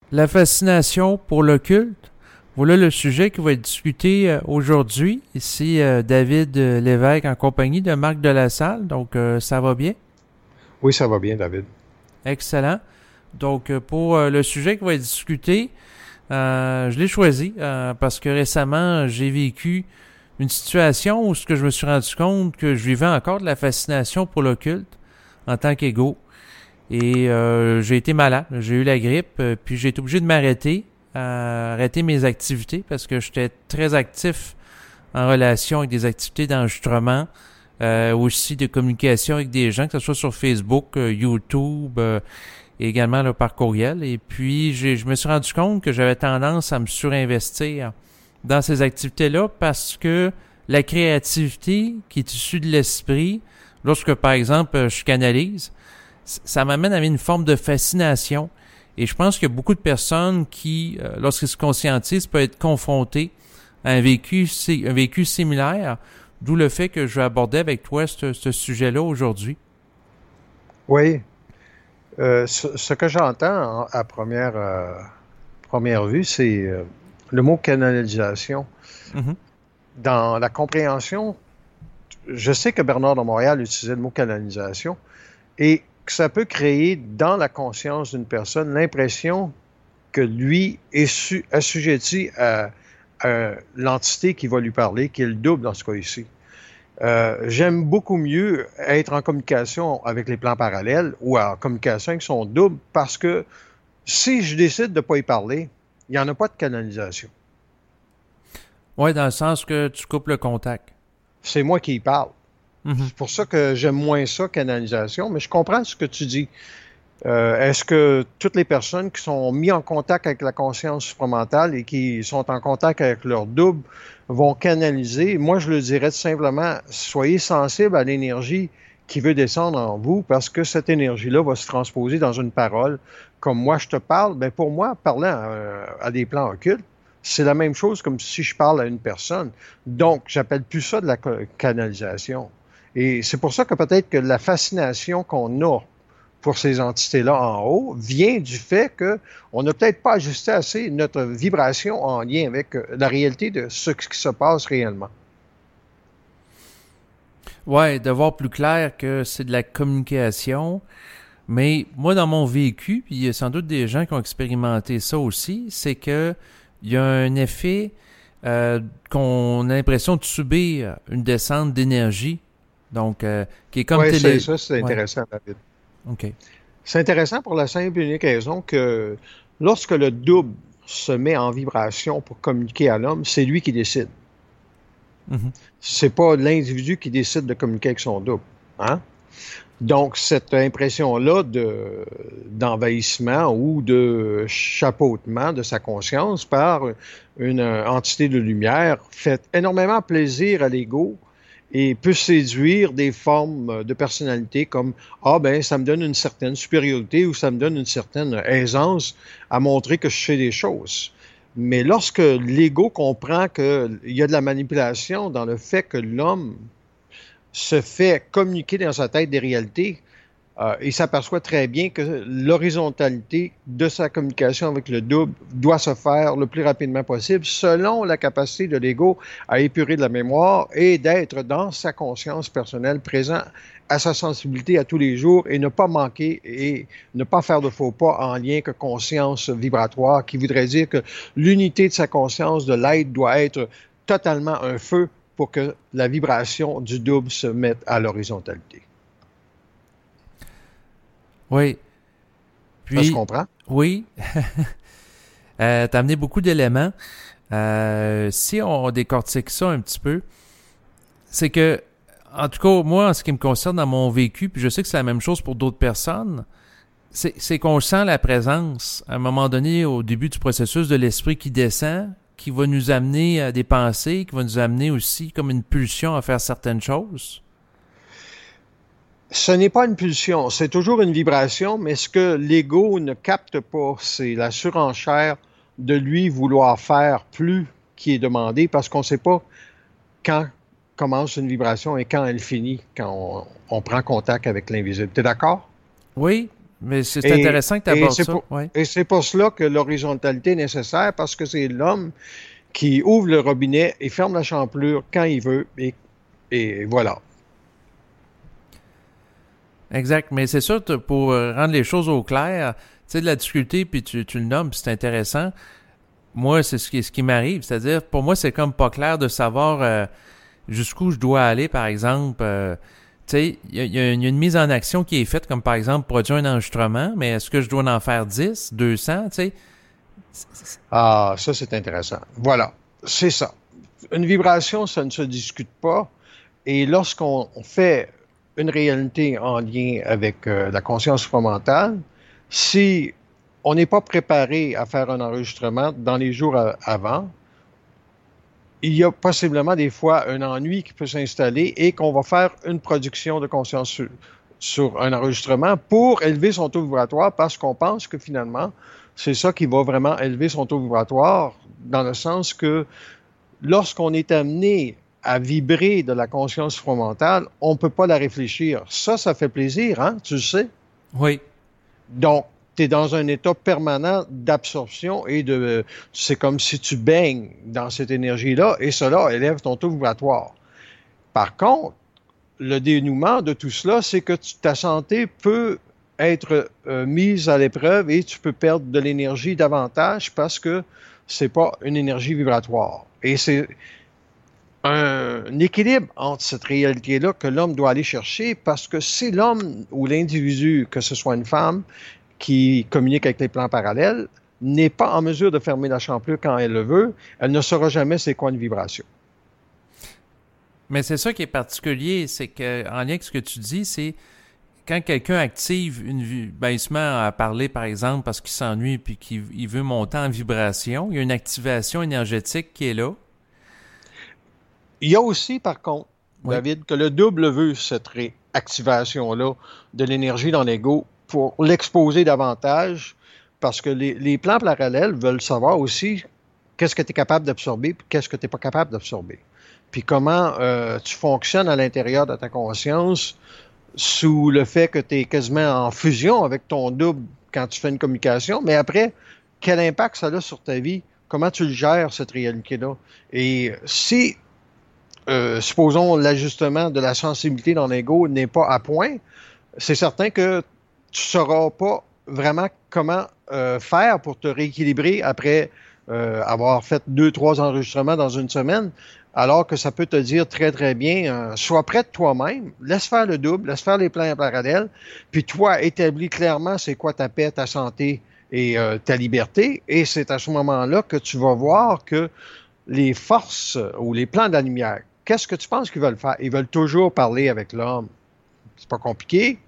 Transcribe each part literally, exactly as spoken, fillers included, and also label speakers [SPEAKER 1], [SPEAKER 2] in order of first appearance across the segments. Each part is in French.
[SPEAKER 1] La fascination pour l'occulte. Voilà le sujet qui va être discuté euh, aujourd'hui. Ici, euh, David euh, Lévesque en compagnie de Marc Delassalle. Donc, euh, ça va bien?
[SPEAKER 2] Oui, ça va bien, David.
[SPEAKER 1] Excellent. Donc, euh, pour euh, le sujet qui va être discuté, euh, je l'ai choisi euh, parce que récemment, j'ai vécu une situation où ce que je me suis rendu compte que je vivais encore de la fascination pour l'occulte en tant qu'égo. Et euh, j'ai été malade, j'ai eu la grippe, euh, puis j'ai été obligé de m'arrêter, euh, arrêter mes activités parce que j'étais très actif en relation avec des activités d'enregistrement, euh, aussi de communication avec des gens, que ce soit sur Facebook, euh, YouTube, euh, et également là, par courriel. Et puis j'ai, je me suis rendu compte que j'avais tendance à me surinvestir dans ces activités-là parce que la créativité qui est issue de l'esprit, lorsque par exemple je canalise, ça m'amène à une forme de fascination. Et je pense qu'il y a beaucoup de personnes qui, euh, lorsqu'ils se conscientisent, peuvent être confrontés à un vécu, un vécu similaire, d'où le fait que je vais aborder avec toi ce, ce sujet-là aujourd'hui.
[SPEAKER 2] Oui, euh, ce, ce que j'entends en- à première, euh, première vue, c'est euh, le mot canalisation.
[SPEAKER 1] Mhm.
[SPEAKER 2] Dans la compréhension, je sais que Bernard de Montréal utilisait le mot canalisation et que ça peut créer dans la conscience d'une personne l'impression que lui est su- assujetti à, à l'entité qui va lui parler, qui est le double dans ce cas ici. Euh, j'aime beaucoup mieux être en communication avec les plans parallèles ou en communication avec son double parce que si je décide de ne pas y parler, il n'y en a pas de canalisation.
[SPEAKER 1] Ouais, dans le sens que tu coupes le contact.
[SPEAKER 2] C'est moi qui y parle.
[SPEAKER 1] Mhm.
[SPEAKER 2] C'est pour ça que j'aime moins ça, canalisation, mais je comprends ce que tu dis. Euh, est-ce que toutes les personnes qui sont mises en contact avec la conscience supramentale et qui sont en contact avec leur double vont canaliser? Moi, je le dirais tout simplement, soyez sensible à l'énergie qui veut descendre en vous parce que cette énergie-là va se transposer dans une parole. Comme moi, je te parle, ben pour moi, parlant à, à des plans occultes, c'est la même chose comme si je parle à une personne. Donc, j'appelle plus ça de la canalisation. Et c'est pour ça que peut-être que la fascination qu'on a pour ces entités-là en haut vient du fait qu'on n'a peut-être pas ajusté assez notre vibration en lien avec la réalité de ce qui se passe réellement.
[SPEAKER 1] Ouais, de voir plus clair que c'est de la communication. Mais moi, dans mon vécu, puis il y a sans doute des gens qui ont expérimenté ça aussi, c'est que il y a un effet euh, qu'on a l'impression de subir une descente d'énergie. Donc, euh, qui est comme
[SPEAKER 2] Oui, c'est
[SPEAKER 1] télé...
[SPEAKER 2] ça, c'est
[SPEAKER 1] Ouais,
[SPEAKER 2] intéressant, David.
[SPEAKER 1] OK.
[SPEAKER 2] C'est intéressant pour la simple et unique raison que lorsque le double se met en vibration pour communiquer à l'homme, c'est lui qui décide.
[SPEAKER 1] Mhm.
[SPEAKER 2] C'est pas l'individu qui décide de communiquer avec son double. Hein? Donc, cette impression-là de, d'envahissement ou de chapeautement de sa conscience par une entité de lumière fait énormément plaisir à l'ego et peut séduire des formes de personnalité comme ah ben ça me donne une certaine supériorité ou ça me donne une certaine aisance à montrer que je sais des choses. Mais lorsque l'ego comprend qu'il y a de la manipulation dans le fait que l'homme se fait communiquer dans sa tête des réalités, euh, il s'aperçoit très bien que l'horizontalité de sa communication avec le double doit se faire le plus rapidement possible selon la capacité de l'ego à épurer de la mémoire et d'être dans sa conscience personnelle présent à sa sensibilité à tous les jours et ne pas manquer et ne pas faire de faux pas en lien que conscience vibratoire qui voudrait dire que l'unité de sa conscience de l'être doit être totalement un feu pour que la vibration du double se mette à l'horizontalité.
[SPEAKER 1] Oui.
[SPEAKER 2] Ça se
[SPEAKER 1] Puis,
[SPEAKER 2] comprend?
[SPEAKER 1] oui, euh, t'as amené beaucoup d'éléments. Euh, si on décortique ça un petit peu, c'est que, en tout cas, moi, en ce qui me concerne dans mon vécu, puis je sais que c'est la même chose pour d'autres personnes, c'est, c'est qu'on sent la présence, à un moment donné, au début du processus de l'esprit qui descend, qui va nous amener à des pensées, qui va nous amener aussi comme une pulsion à faire certaines choses.
[SPEAKER 2] Ce n'est pas une pulsion, c'est toujours une vibration, mais ce que l'ego ne capte pas, c'est la surenchère de lui vouloir faire plus qui est demandé parce qu'on ne sait pas quand commence une vibration et quand elle finit, quand on, on prend contact avec l'invisible. T'es d'accord?
[SPEAKER 1] Oui, Mais c'est et, intéressant que tu abordes ça.
[SPEAKER 2] Pour,
[SPEAKER 1] ouais.
[SPEAKER 2] Et c'est pour cela que l'horizontalité est nécessaire, parce que c'est l'homme qui ouvre le robinet et ferme la champlure quand il veut, et, et voilà.
[SPEAKER 1] Exact, mais c'est sûr, pour rendre les choses au clair, tu sais, de la difficulté, puis tu, tu le nommes, puis c'est intéressant. Moi, c'est ce qui, ce qui m'arrive, c'est-à-dire, pour moi, c'est comme pas clair de savoir euh, jusqu'où je dois aller, par exemple. Euh, tu sais, il y, y, y a une mise en action qui est faite, comme par exemple, produire un enregistrement, mais est-ce que je dois en faire dix, deux cents, tu sais?
[SPEAKER 2] Ah, ça, c'est intéressant. Voilà, c'est ça. Une vibration, ça ne se discute pas, et lorsqu'on fait une réalité en lien avec euh, la conscience supramentale, si on n'est pas préparé à faire un enregistrement dans les jours à, avant, il y a possiblement des fois un ennui qui peut s'installer et qu'on va faire une production de conscience sur, sur un enregistrement pour élever son taux vibratoire, parce qu'on pense que finalement, c'est ça qui va vraiment élever son taux vibratoire, dans le sens que lorsqu'on est amené à vibrer de la conscience supramentale, on ne peut pas la réfléchir. Ça, ça fait plaisir, hein? Tu le sais?
[SPEAKER 1] Oui.
[SPEAKER 2] Donc, tu es dans un état permanent d'absorption et de... C'est comme si tu baignes dans cette énergie-là, et cela élève ton taux vibratoire. Par contre, le dénouement de tout cela, c'est que tu, ta santé peut être euh, mise à l'épreuve et tu peux perdre de l'énergie davantage parce que c'est pas une énergie vibratoire. Et c'est un équilibre entre cette réalité-là que l'homme doit aller chercher, parce que si l'homme ou l'individu, que ce soit une femme qui communique avec les plans parallèles, n'est pas en mesure de fermer la champlure quand elle le veut, elle ne saura jamais c'est quoi une vibration.
[SPEAKER 1] Mais c'est ça qui est particulier, c'est que en lien avec ce que tu dis, c'est quand quelqu'un active une ben il se met à parler, par exemple, parce qu'il s'ennuie puis qu'il il veut monter en vibration, il y a une activation énergétique qui est là.
[SPEAKER 2] Il y a aussi, par contre, oui. David, que le double veut cette réactivation-là de l'énergie dans l'ego pour l'exposer davantage, parce que les, les plans parallèles veulent savoir aussi qu'est-ce que tu es capable d'absorber et qu'est-ce que tu n'es pas capable d'absorber. Puis comment euh, tu fonctionnes à l'intérieur de ta conscience sous le fait que tu es quasiment en fusion avec ton double quand tu fais une communication, mais après, quel impact ça a sur ta vie? Comment tu le gères, cette réalité-là? Et si Euh, supposons l'ajustement de la sensibilité dans l'ego n'est pas à point, c'est certain que tu ne sauras pas vraiment comment euh, faire pour te rééquilibrer après euh, avoir fait deux, trois enregistrements dans une semaine, alors que ça peut te dire très, très bien, euh, sois prêt de toi-même, laisse faire le double, laisse faire les plans parallèles, puis toi, établis clairement c'est quoi ta paix, ta santé et euh, ta liberté, et c'est à ce moment-là que tu vas voir que les forces ou les plans de la lumière, qu'est-ce que tu penses qu'ils veulent faire? Ils veulent toujours parler avec l'homme. C'est pas compliqué?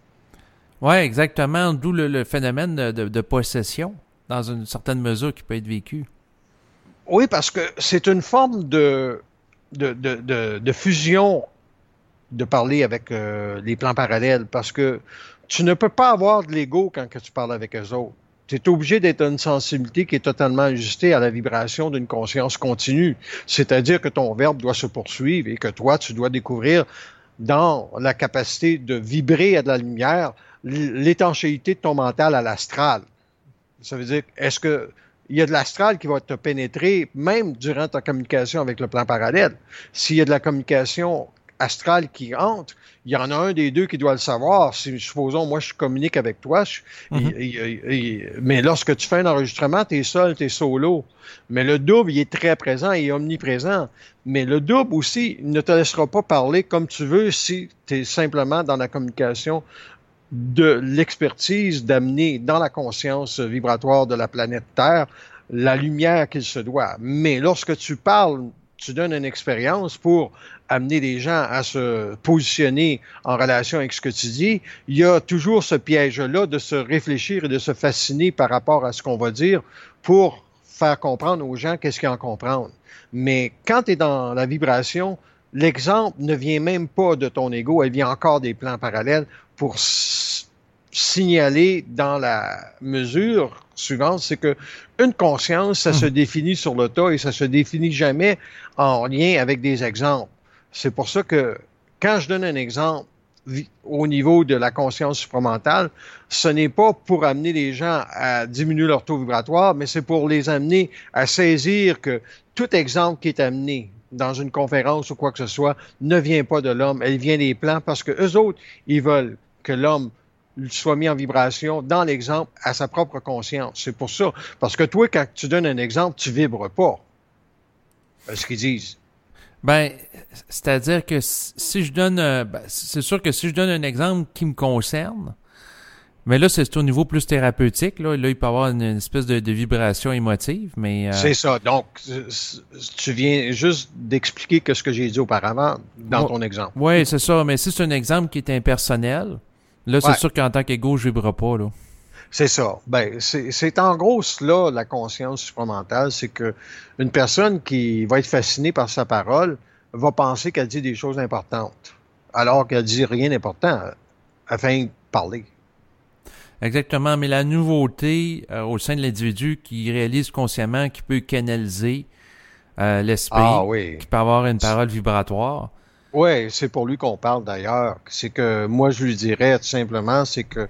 [SPEAKER 1] Oui, exactement. D'où le, le phénomène de, de, de possession, dans une certaine mesure, qui peut être vécu.
[SPEAKER 2] Oui, parce que c'est une forme de, de, de, de, de fusion de parler avec euh, les plans parallèles, parce que tu ne peux pas avoir de l'ego quand que tu parles avec eux autres. Tu es obligé d'être une sensibilité qui est totalement ajustée à la vibration d'une conscience continue. C'est-à-dire que ton verbe doit se poursuivre et que toi, tu dois découvrir dans la capacité de vibrer à de la lumière l'étanchéité de ton mental à l'astral. Ça veut dire, est-ce que il y a de l'astral qui va te pénétrer même durant ta communication avec le plan parallèle? S'il y a de la communication astrale qui entre, il y en a un des deux qui doit le savoir. Si, supposons, moi, je communique avec toi, je, mm-hmm. et, et, et, mais lorsque tu fais un enregistrement, tu es seul, tu es solo. Mais le double, il est très présent et omniprésent. Mais le double aussi ne te laissera pas parler comme tu veux si tu es simplement dans la communication de l'expertise d'amener dans la conscience vibratoire de la planète Terre la lumière qu'il se doit. Mais lorsque tu parles, tu donnes une expérience pour amener les gens à se positionner en relation avec ce que tu dis, il y a toujours ce piège-là de se réfléchir et de se fasciner par rapport à ce qu'on va dire pour faire comprendre aux gens qu'est-ce qu'ils en comprennent. Mais quand tu es dans la vibration, l'exemple ne vient même pas de ton ego, elle vient encore des plans parallèles pour s- signaler dans la mesure suivante, c'est que une conscience, ça mmh. se définit sur le tas et ça se définit jamais en lien avec des exemples. C'est pour ça que quand je donne un exemple au niveau de la conscience supramentale, ce n'est pas pour amener les gens à diminuer leur taux vibratoire, mais c'est pour les amener à saisir que tout exemple qui est amené dans une conférence ou quoi que ce soit ne vient pas de l'homme, elle vient des plans parce que eux autres, ils veulent que l'homme soit mis en vibration dans l'exemple à sa propre conscience. C'est pour ça. Parce que toi, quand tu donnes un exemple, tu vibres pas. C'est ce qu'ils disent.
[SPEAKER 1] Ben, c'est-à-dire que si je donne, euh, ben, c'est sûr que si je donne un exemple qui me concerne, mais là, c'est au niveau plus thérapeutique, là, là il peut y avoir une, une espèce de, de vibration émotive, mais... Euh...
[SPEAKER 2] C'est ça. Donc, tu viens juste d'expliquer que ce que j'ai dit auparavant dans
[SPEAKER 1] ouais,
[SPEAKER 2] ton exemple.
[SPEAKER 1] Oui, c'est ça, mais si c'est un exemple qui est impersonnel, là, c'est ouais. sûr qu'en tant qu'égo, je vibre pas, là.
[SPEAKER 2] C'est ça. Ben, c'est, c'est en gros cela, la conscience supramentale, c'est que une personne qui va être fascinée par sa parole va penser qu'elle dit des choses importantes, alors qu'elle dit rien d'important afin de parler.
[SPEAKER 1] Exactement, mais la nouveauté euh, au sein de l'individu qui réalise consciemment qu'il peut canaliser euh, l'esprit,
[SPEAKER 2] ah, oui.
[SPEAKER 1] qui peut avoir une parole vibratoire.
[SPEAKER 2] Oui, c'est pour lui qu'on parle d'ailleurs. C'est que moi, je lui dirais tout simplement, c'est que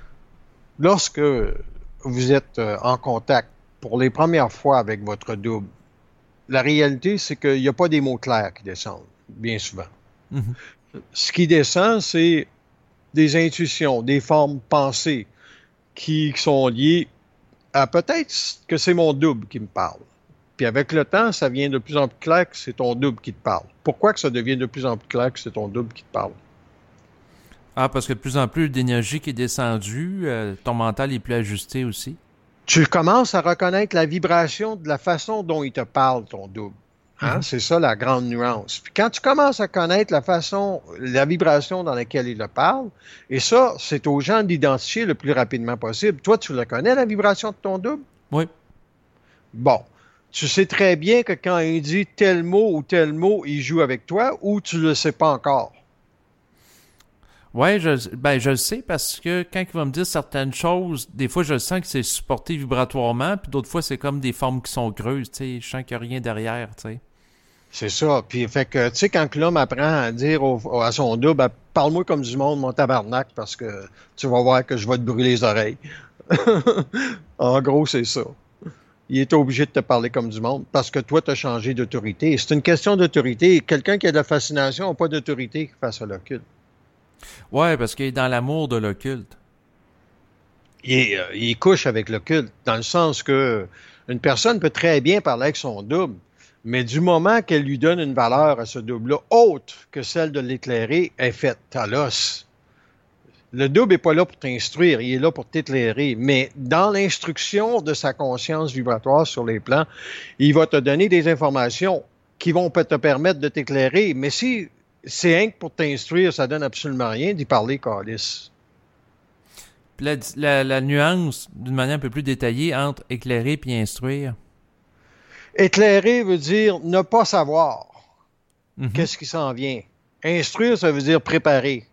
[SPEAKER 2] lorsque vous êtes en contact pour les premières fois avec votre double, la réalité, c'est qu'il n'y a pas des mots clairs qui descendent, bien souvent. Mm-hmm. Ce qui descend, c'est des intuitions, des formes pensées qui sont liées à peut-être que c'est mon double qui me parle. Puis avec le temps, ça devient de plus en plus clair que c'est ton double qui te parle. Pourquoi que ça devient de plus en plus clair que c'est ton double qui te parle?
[SPEAKER 1] Ah, parce que de plus en plus d'énergie qui est descendue, euh, ton mental est plus ajusté aussi.
[SPEAKER 2] Tu commences à reconnaître la vibration de la façon dont il te parle, ton double. Hein? Mm-hmm. C'est ça la grande nuance. Puis quand tu commences à connaître la façon, la vibration dans laquelle il te parle, et ça, c'est aux gens d'identifier le plus rapidement possible. Toi, tu le connais, la vibration de ton double?
[SPEAKER 1] Oui.
[SPEAKER 2] Bon. Tu sais très bien que quand il dit tel mot ou tel mot, il joue avec toi, ou tu le sais pas encore?
[SPEAKER 1] Oui, je, ben, je le sais parce que quand il va me dire certaines choses, des fois, je sens que c'est supporté vibratoirement, puis d'autres fois, c'est comme des formes qui sont creuses, tu sais, je sens qu'il n'y a rien derrière, tu sais.
[SPEAKER 2] C'est ça. Puis, fait que, tu sais, quand l'homme apprend à dire au, à son double, ben, parle-moi comme du monde, mon tabarnak, parce que tu vas voir que je vais te brûler les oreilles. En gros, c'est ça. Il est obligé de te parler comme du monde parce que toi, tu as changé d'autorité. C'est une question d'autorité. Quelqu'un qui a de la fascination n'a pas d'autorité face à l'occulte.
[SPEAKER 1] Oui, parce qu'il est dans l'amour de l'occulte.
[SPEAKER 2] Il, est, euh, il couche avec l'occulte, dans le sens que une personne peut très bien parler avec son double, mais du moment qu'elle lui donne une valeur à ce double-là, autre que celle de l'éclairer, elle est faite à l'os. Le double n'est pas là pour t'instruire, il est là pour t'éclairer. Mais dans l'instruction de sa conscience vibratoire sur les plans, il va te donner des informations qui vont te permettre de t'éclairer. Mais si c'est rien que pour t'instruire, ça donne absolument rien d'y parler, câlisse.
[SPEAKER 1] La, la, la nuance, d'une manière un peu plus détaillée, entre éclairer et instruire.
[SPEAKER 2] Éclairer veut dire ne pas savoir
[SPEAKER 1] mm-hmm.
[SPEAKER 2] qu'est-ce qui s'en vient. Instruire, ça veut dire préparer.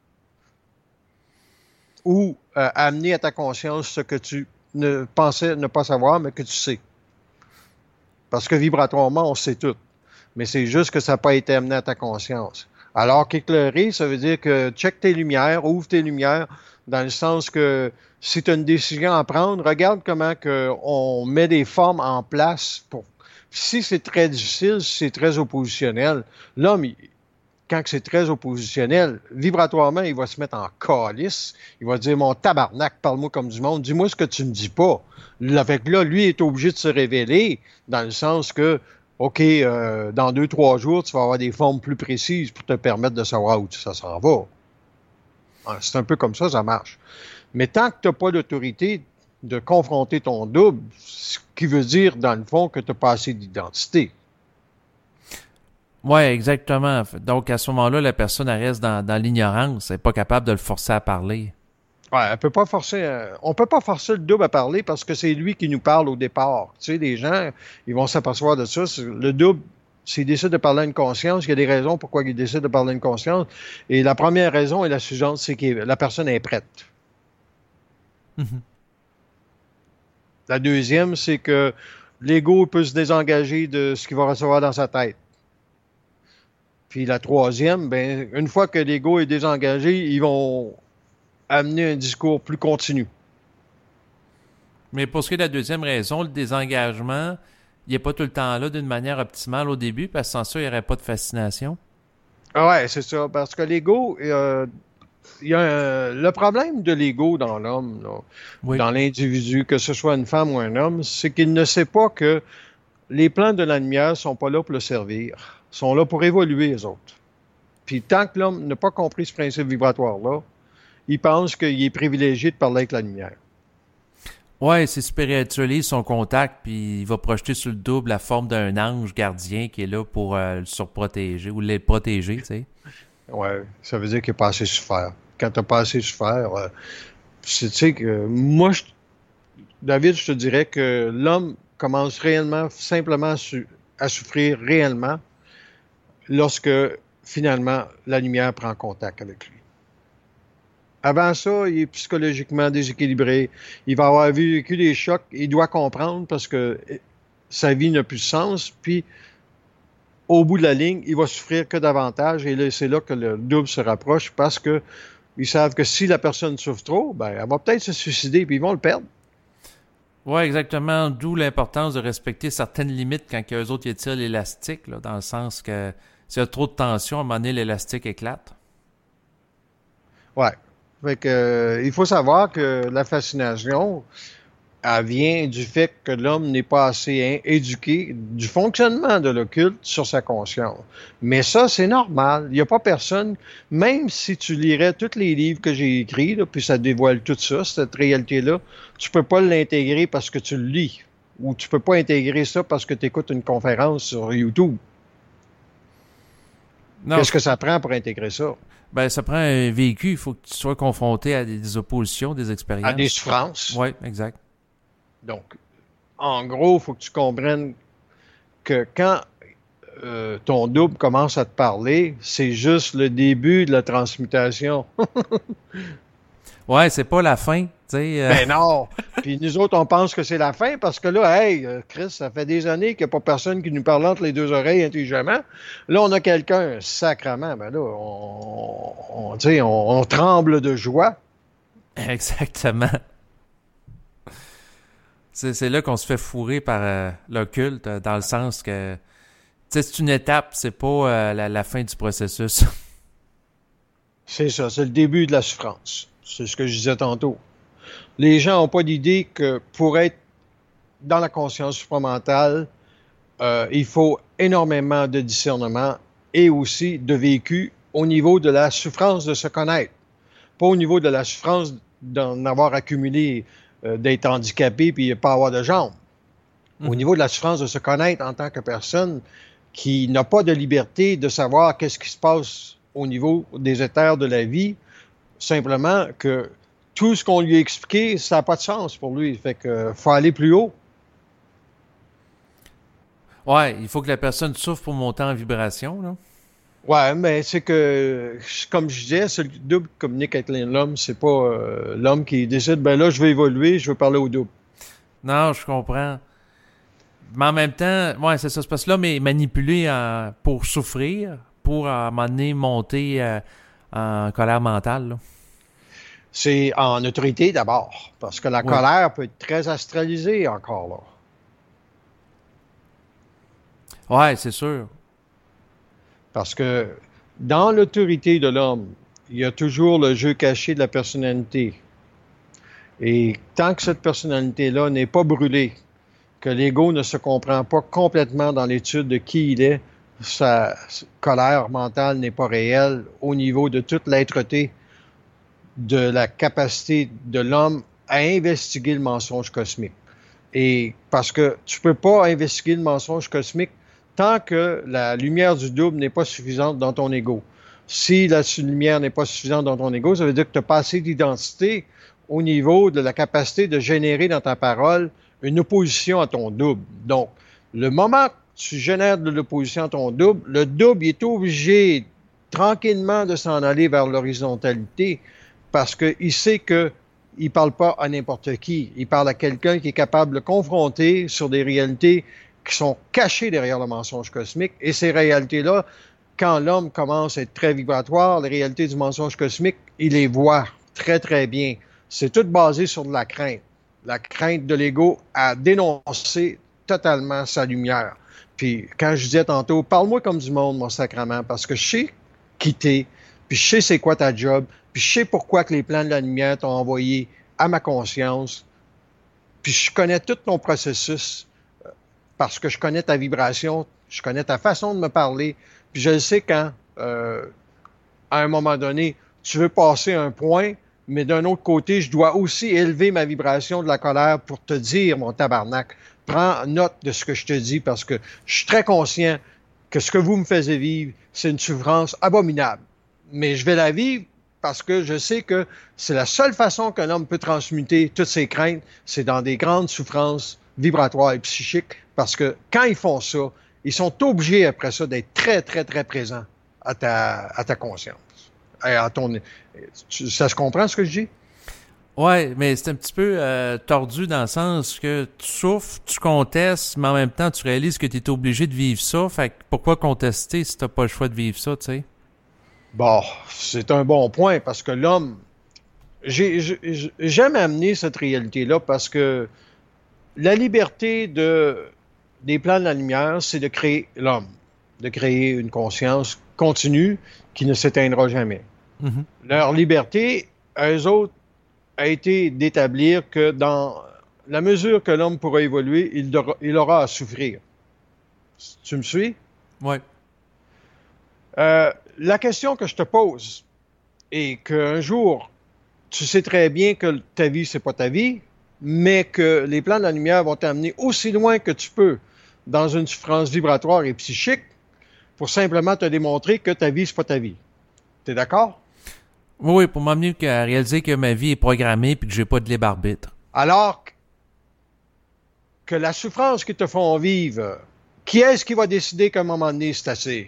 [SPEAKER 2] Ou euh, amener à ta conscience ce que tu ne pensais ne pas savoir, mais que tu sais. Parce que vibratoirement, on sait tout. Mais c'est juste que ça n'a pas été amené à ta conscience. Alors qu'éclairer, ça veut dire que check tes lumières, ouvre tes lumières, dans le sens que si tu as une décision à prendre, regarde comment que on met des formes en place. Pour. Si c'est très difficile, si c'est très oppositionnel, l'homme, quand c'est très oppositionnel, vibratoirement, il va se mettre en calice. Il va dire, mon tabarnak, parle-moi comme du monde, dis-moi ce que tu ne dis pas. Avec là, lui est obligé de se révéler, dans le sens que, OK, euh, dans deux, trois jours, tu vas avoir des formes plus précises pour te permettre de savoir où ça s'en va. C'est un peu comme ça, ça marche. Mais tant que tu n'as pas l'autorité de confronter ton double, ce qui veut dire, dans le fond, que tu n'as pas assez d'identité.
[SPEAKER 1] Oui, exactement. Donc, à ce moment-là, la personne elle reste dans, dans l'ignorance. Elle n'est pas capable de le forcer à parler.
[SPEAKER 2] Oui, elle peut pas forcer. Euh, on peut pas forcer le double à parler parce que c'est lui qui nous parle au départ. Tu sais, les gens, ils vont s'apercevoir de ça. Le double, s'il décide de parler à une conscience, il y a des raisons pourquoi il décide de parler à une conscience. Et la première raison est la suivante, c'est que la personne est prête.
[SPEAKER 1] Mm-hmm.
[SPEAKER 2] La deuxième, c'est que l'ego peut se désengager de ce qu'il va recevoir dans sa tête. Puis la troisième, ben, une fois que l'ego est désengagé, ils vont amener un discours plus continu.
[SPEAKER 1] Mais pour ce qui est de la deuxième raison, le désengagement, il n'est pas tout le temps là d'une manière optimale au début, parce que sans ça, il n'y aurait pas de fascination.
[SPEAKER 2] Ah ouais, c'est ça. Parce que l'ego, euh, il y a un- le problème de l'ego dans l'homme, là,
[SPEAKER 1] Oui.
[SPEAKER 2] dans l'individu, que ce soit une femme ou un homme, c'est qu'il ne sait pas que les plans de la lumière ne sont pas là pour le servir. Ils sont là pour évoluer, les autres. Puis tant que l'homme n'a pas compris ce principe vibratoire-là, il pense qu'il est privilégié de parler avec la lumière.
[SPEAKER 1] Ouais, c'est spiritualise son contact, puis il va projeter sur le double la forme d'un ange gardien qui est là pour euh, le surprotéger ou le protéger, tu sais.
[SPEAKER 2] Ouais, ça veut dire qu'il n'a pas assez souffert. Quand tu n'as pas assez souffert, euh, c'est, tu sais que moi, je, David, je te dirais que l'homme commence réellement, simplement à, su- à souffrir réellement lorsque finalement la lumière prend contact avec lui. Avant ça, il est psychologiquement déséquilibré. Il va avoir vécu des chocs. Il doit comprendre parce que sa vie n'a plus de sens. Puis, au bout de la ligne, il va souffrir que davantage. Et là, c'est là que le double se rapproche parce que ils savent que si la personne souffre trop, ben, elle va peut-être se suicider puis ils vont le perdre.
[SPEAKER 1] Oui, exactement. D'où l'importance de respecter certaines limites quand eux autres ils étirent l'élastique, là, dans le sens que s'il y a trop de tension, à un moment donné, l'élastique éclate.
[SPEAKER 2] Ouais. Fait que, euh, il faut savoir que la fascination, elle vient du fait que l'homme n'est pas assez hein, éduqué du fonctionnement de l'occulte sur sa conscience. Mais ça, c'est normal. Il n'y a pas personne, même si tu lirais tous les livres que j'ai écrits, là, puis ça dévoile tout ça, cette réalité-là, tu peux pas l'intégrer parce que tu le lis. Ou tu peux pas intégrer ça parce que tu écoutes une conférence sur YouTube.
[SPEAKER 1] Non,
[SPEAKER 2] Qu'est-ce que ça prend pour intégrer ça?
[SPEAKER 1] ben ça prend un vécu. Il faut que tu sois confronté à des, des oppositions, des expériences.
[SPEAKER 2] À des souffrances.
[SPEAKER 1] Oui, exact.
[SPEAKER 2] Donc, en gros, il faut que tu comprennes que quand euh, ton double commence à te parler, c'est juste le début de la transmutation.
[SPEAKER 1] Ouais, c'est pas la fin, tu sais. euh,
[SPEAKER 2] Ben non! Puis nous autres, on pense que c'est la fin parce que là, hey, euh, Chris, ça fait des années qu'il n'y a pas personne qui nous parle entre les deux oreilles intelligemment. Là, on a quelqu'un, sacrement, ben là, on, on, tu sais, on, on tremble de joie.
[SPEAKER 1] Exactement. C'est, c'est là qu'on se fait fourrer par euh, l'occulte, euh, dans le sens que, tu sais, c'est une étape, c'est pas euh, la, la fin du processus.
[SPEAKER 2] C'est ça, c'est le début de la souffrance. C'est ce que je disais tantôt. Les gens n'ont pas d'idée que pour être dans la conscience supramentale, euh, il faut énormément de discernement et aussi de vécu au niveau de la souffrance de se connaître. Pas au niveau de la souffrance d'en avoir accumulé, euh, d'être handicapé puis de pas avoir de jambes. Mm-hmm. Au niveau de la souffrance de se connaître en tant que personne qui n'a pas de liberté de savoir qu'est-ce qui se passe au niveau des éthers de la vie, simplement que tout ce qu'on lui a expliqué, ça n'a pas de sens pour lui. Fait que faut aller plus haut.
[SPEAKER 1] Ouais, il faut que la personne souffre pour monter en vibration, là.
[SPEAKER 2] Ouais, mais c'est que, comme je disais, c'est le double qui communique avec l'homme. C'est pas euh, l'homme qui décide, ben là, je vais évoluer, je veux parler au double.
[SPEAKER 1] Non, je comprends. Mais en même temps, ouais, c'est ça. C'est parce que l'homme est manipulé en- pour souffrir, pour à un moment donné monter euh, en colère mentale, là.
[SPEAKER 2] C'est en autorité d'abord, parce que la
[SPEAKER 1] Ouais.
[SPEAKER 2] colère peut être très astralisée encore là.
[SPEAKER 1] Ouais, c'est sûr.
[SPEAKER 2] Parce que dans l'autorité de l'homme, il y a toujours le jeu caché de la personnalité. Et tant que cette personnalité-là n'est pas brûlée, que l'ego ne se comprend pas complètement dans l'étude de qui il est, sa colère mentale n'est pas réelle au niveau de toute l'être-té de la capacité de l'homme à investiguer le mensonge cosmique. Et parce que tu peux pas investiguer le mensonge cosmique tant que la lumière du double n'est pas suffisante dans ton ego. Si la lumière n'est pas suffisante dans ton ego, ça veut dire que tu n'as pas assez d'identité au niveau de la capacité de générer dans ta parole une opposition à ton double. Donc, le moment que tu génères de l'opposition à ton double, le double est obligé tranquillement de s'en aller vers l'horizontalité parce qu'il sait que il parle pas à n'importe qui. Il parle à quelqu'un qui est capable de le confronter sur des réalités qui sont cachées derrière le mensonge cosmique. Et ces réalités-là, quand l'homme commence à être très vibratoire, les réalités du mensonge cosmique, il les voit très, très bien. C'est tout basé sur de la crainte. La crainte de l'ego à dénoncer totalement sa lumière. Puis, quand je disais tantôt, parle-moi comme du monde, mon sacrement, parce que je sais qui t'es, puis je sais c'est quoi ta job, puis je sais pourquoi que les plans de la lumière t'ont envoyé à ma conscience, puis je connais tout ton processus, parce que je connais ta vibration, je connais ta façon de me parler, puis je le sais quand, euh, à un moment donné, tu veux passer un point, mais d'un autre côté, je dois aussi élever ma vibration de la colère pour te dire, mon tabarnak, prends note de ce que je te dis parce que je suis très conscient que ce que vous me faites vivre, c'est une souffrance abominable. Mais je vais la vivre parce que je sais que c'est la seule façon qu'un homme peut transmuter toutes ses craintes, c'est dans des grandes souffrances vibratoires et psychiques parce que quand ils font ça, ils sont obligés après ça d'être très, très, très présents à ta, à ta conscience. À ton, ça se comprend ce que je dis?
[SPEAKER 1] Ouais, mais c'est un petit peu euh, tordu dans le sens que tu souffres, tu contestes, mais en même temps, tu réalises que tu es obligé de vivre ça. Fait que pourquoi contester si tu n'as pas le choix de vivre ça, tu sais?
[SPEAKER 2] Bon, c'est un bon point parce que l'homme... J'ai, j'ai, j'aime amener cette réalité-là parce que la liberté de, des plans de la lumière, c'est de créer l'homme, de créer une conscience continue qui ne s'éteindra jamais. Mm-hmm. Leur liberté, eux autres, a été d'établir que dans la mesure que l'homme pourra évoluer, il, devra, il aura à souffrir. Tu me suis?
[SPEAKER 1] Oui.
[SPEAKER 2] Euh, la question que je te pose est qu'un jour, tu sais très bien que ta vie, c'est pas ta vie, mais que les plans de la lumière vont t'amener aussi loin que tu peux dans une souffrance vibratoire et psychique pour simplement te démontrer que ta vie, c'est pas ta vie. T'es d'accord?
[SPEAKER 1] Oui, pour m'amener à réaliser que ma vie est programmée et que j'ai pas de libre arbitre.
[SPEAKER 2] Alors que la souffrance qu'ils te font vivre, qui est-ce qui va décider qu'à un moment donné, c'est assez?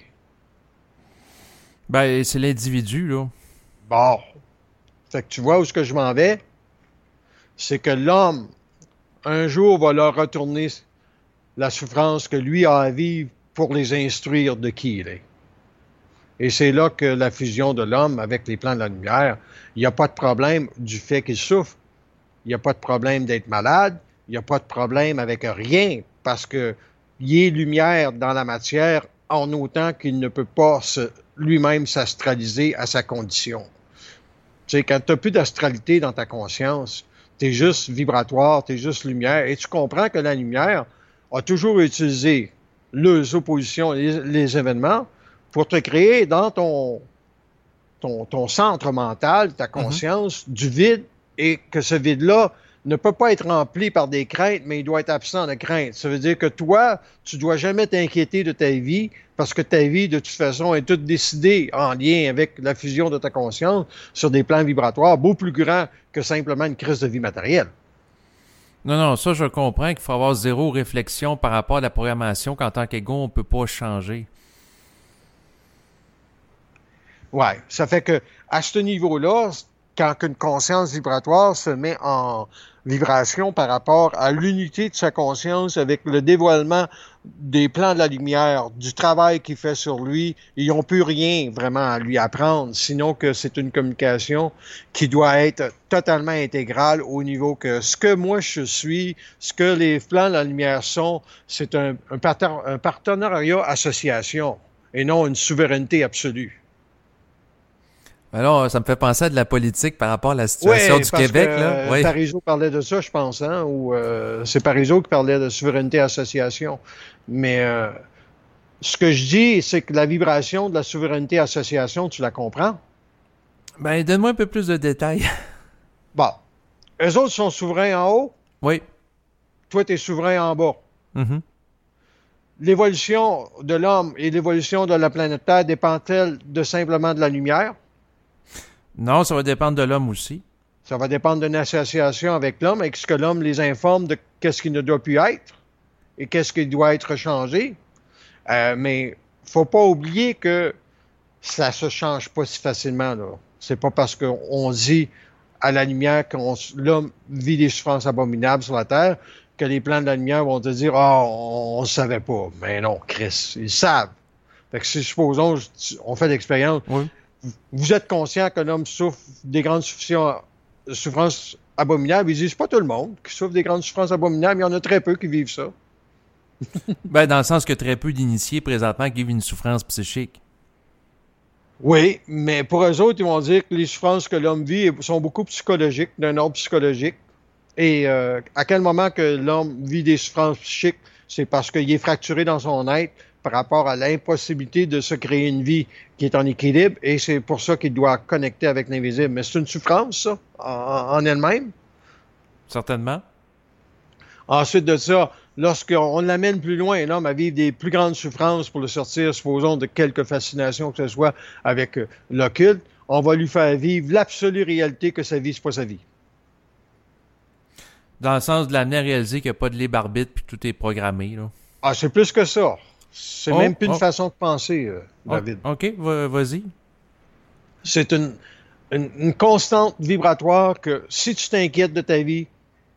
[SPEAKER 1] Ben, c'est l'individu, là.
[SPEAKER 2] Bon. Fait que tu vois où est-ce que je m'en vais? C'est que l'homme, un jour, va leur retourner la souffrance que lui a à vivre pour les instruire de qui il est. Et c'est là que la fusion de l'homme avec les plans de la lumière, il n'y a pas de problème du fait qu'il souffre. Il n'y a pas de problème d'être malade. Il n'y a pas de problème avec rien parce que il est lumière dans la matière en autant qu'il ne peut pas se, lui-même s'astraliser à sa condition. Tu sais, quand tu n'as plus d'astralité dans ta conscience, tu es juste vibratoire, tu es juste lumière et tu comprends que la lumière a toujours utilisé les oppositions, les, les événements pour te créer dans ton, ton, ton centre mental, ta conscience, mm-hmm. du vide, et que ce vide-là ne peut pas être rempli par des craintes, mais il doit être absent de crainte. Ça veut dire que toi, tu ne dois jamais t'inquiéter de ta vie, parce que ta vie, de toute façon, est toute décidée en lien avec la fusion de ta conscience sur des plans vibratoires beaucoup plus grands que simplement une crise de vie matérielle.
[SPEAKER 1] Non, non, ça, je comprends qu'il faut avoir zéro réflexion par rapport à la programmation qu'en tant qu'ego, on ne peut pas changer.
[SPEAKER 2] Oui, ça fait que à ce niveau-là, quand une conscience vibratoire se met en vibration par rapport à l'unité de sa conscience avec le dévoilement des plans de la lumière, du travail qu'il fait sur lui, ils n'ont plus rien vraiment à lui apprendre, sinon que c'est une communication qui doit être totalement intégrale au niveau que ce que moi je suis, ce que les plans de la lumière sont, c'est un, un, parten- un partenariat association et non une souveraineté absolue.
[SPEAKER 1] Alors, ça me fait penser à de la politique par rapport à la situation
[SPEAKER 2] ouais,
[SPEAKER 1] du Québec.
[SPEAKER 2] Que,
[SPEAKER 1] là. Oui,
[SPEAKER 2] Parizeau parlait de ça, je pense, hein, ou euh, c'est Parizeau qui parlait de souveraineté association. Mais euh, ce que je dis, c'est que la vibration de la souveraineté association, tu la comprends?
[SPEAKER 1] Ben, donne-moi un peu plus de détails.
[SPEAKER 2] Bon. Eux autres sont souverains en haut.
[SPEAKER 1] Oui.
[SPEAKER 2] Toi, tu es souverain en bas.
[SPEAKER 1] Mm-hmm.
[SPEAKER 2] L'évolution de l'homme et l'évolution de la planète Terre dépend-elle de simplement de la lumière?
[SPEAKER 1] Non, ça va dépendre de l'homme aussi.
[SPEAKER 2] Ça va dépendre d'une association avec l'homme, et ce que l'homme les informe de qu'est-ce qui ne doit plus être et qu'est-ce qui doit être changé. Euh, mais il ne faut pas oublier que ça ne se change pas si facilement, là. C'est pas parce qu'on dit à la lumière que l'homme vit des souffrances abominables sur la Terre que les plans de la lumière vont te dire « Ah, oh, on ne savait pas. » Mais non, Chris, ils savent. Fait que si, supposons, on fait l'expérience,
[SPEAKER 1] Oui.
[SPEAKER 2] vous êtes conscient qu'un homme souffre des grandes souffrances abominables. Ils disent, c'est pas tout le monde qui souffre des grandes souffrances abominables, il y en a très peu qui vivent ça.
[SPEAKER 1] Ben, dans le sens que très peu d'initiés présentement qui vivent une souffrance psychique.
[SPEAKER 2] Oui, mais pour eux autres, ils vont dire que les souffrances que l'homme vit sont beaucoup psychologiques, d'un ordre psychologique. Et euh, à quel moment que l'homme vit des souffrances psychiques, c'est parce qu'il est fracturé dans son être par rapport à l'impossibilité de se créer une vie qui est en équilibre, et c'est pour ça qu'il doit connecter avec l'invisible. Mais c'est une souffrance, ça, en, en elle-même.
[SPEAKER 1] Certainement.
[SPEAKER 2] Ensuite de ça, lorsqu'on l'amène plus loin, l'homme à vivre des plus grandes souffrances pour le sortir, supposons, de quelque fascination que ce soit avec euh, l'occulte, on va lui faire vivre l'absolue réalité que sa vie, c'est pas sa vie.
[SPEAKER 1] Dans le sens de l'amener à réaliser qu'il n'y a pas de libre arbitre puis tout est programmé, là.
[SPEAKER 2] Ah, c'est plus que ça. C'est
[SPEAKER 1] oh,
[SPEAKER 2] même plus
[SPEAKER 1] oh.
[SPEAKER 2] une façon de penser, euh, David.
[SPEAKER 1] Oh, OK, va- vas-y.
[SPEAKER 2] C'est une, une, une constante vibratoire que si tu t'inquiètes de ta vie,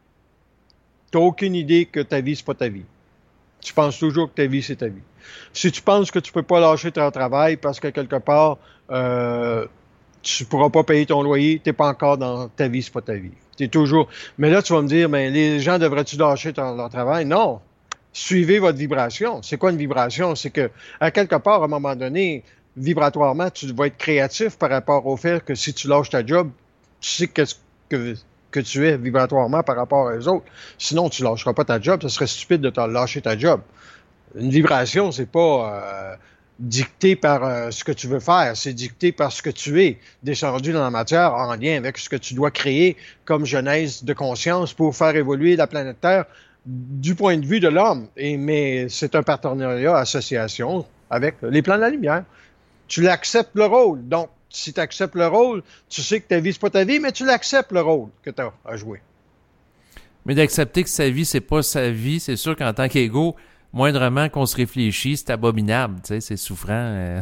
[SPEAKER 2] tu n'as aucune idée que ta vie, c'est pas ta vie. Tu penses toujours que ta vie, c'est ta vie. Si tu penses que tu peux pas lâcher ton travail parce que quelque part, euh, tu pourras pas payer ton loyer, tu n'es pas encore dans ta vie, c'est pas ta vie. T'es toujours. Mais là, tu vas me dire, mais les gens devraient-tu lâcher ton, leur travail? Non. Suivez votre vibration. C'est quoi une vibration? C'est que, à quelque part, à un moment donné, vibratoirement, tu vas être créatif par rapport au fait que si tu lâches ta job, tu sais qu'est-ce que, que tu es vibratoirement par rapport aux autres. Sinon, tu ne lâcheras pas ta job. Ce serait stupide de te lâcher ta job. Une vibration, c'est pas euh, dicté par euh, ce que tu veux faire, c'est dicté par ce que tu es, descendu dans la matière en lien avec ce que tu dois créer comme genèse de conscience pour faire évoluer la planète Terre du point de vue de l'homme. Et, mais c'est un partenariat, association avec les plans de la lumière. Tu l'acceptes le rôle. Donc, si tu acceptes le rôle, tu sais que ta vie, c'est pas ta vie, mais tu l'acceptes le rôle que tu as à jouer.
[SPEAKER 1] Mais d'accepter que sa vie, c'est pas sa vie, c'est sûr qu'en tant qu'égo, moindrement qu'on se réfléchit, c'est abominable, tu sais, c'est souffrant. Euh...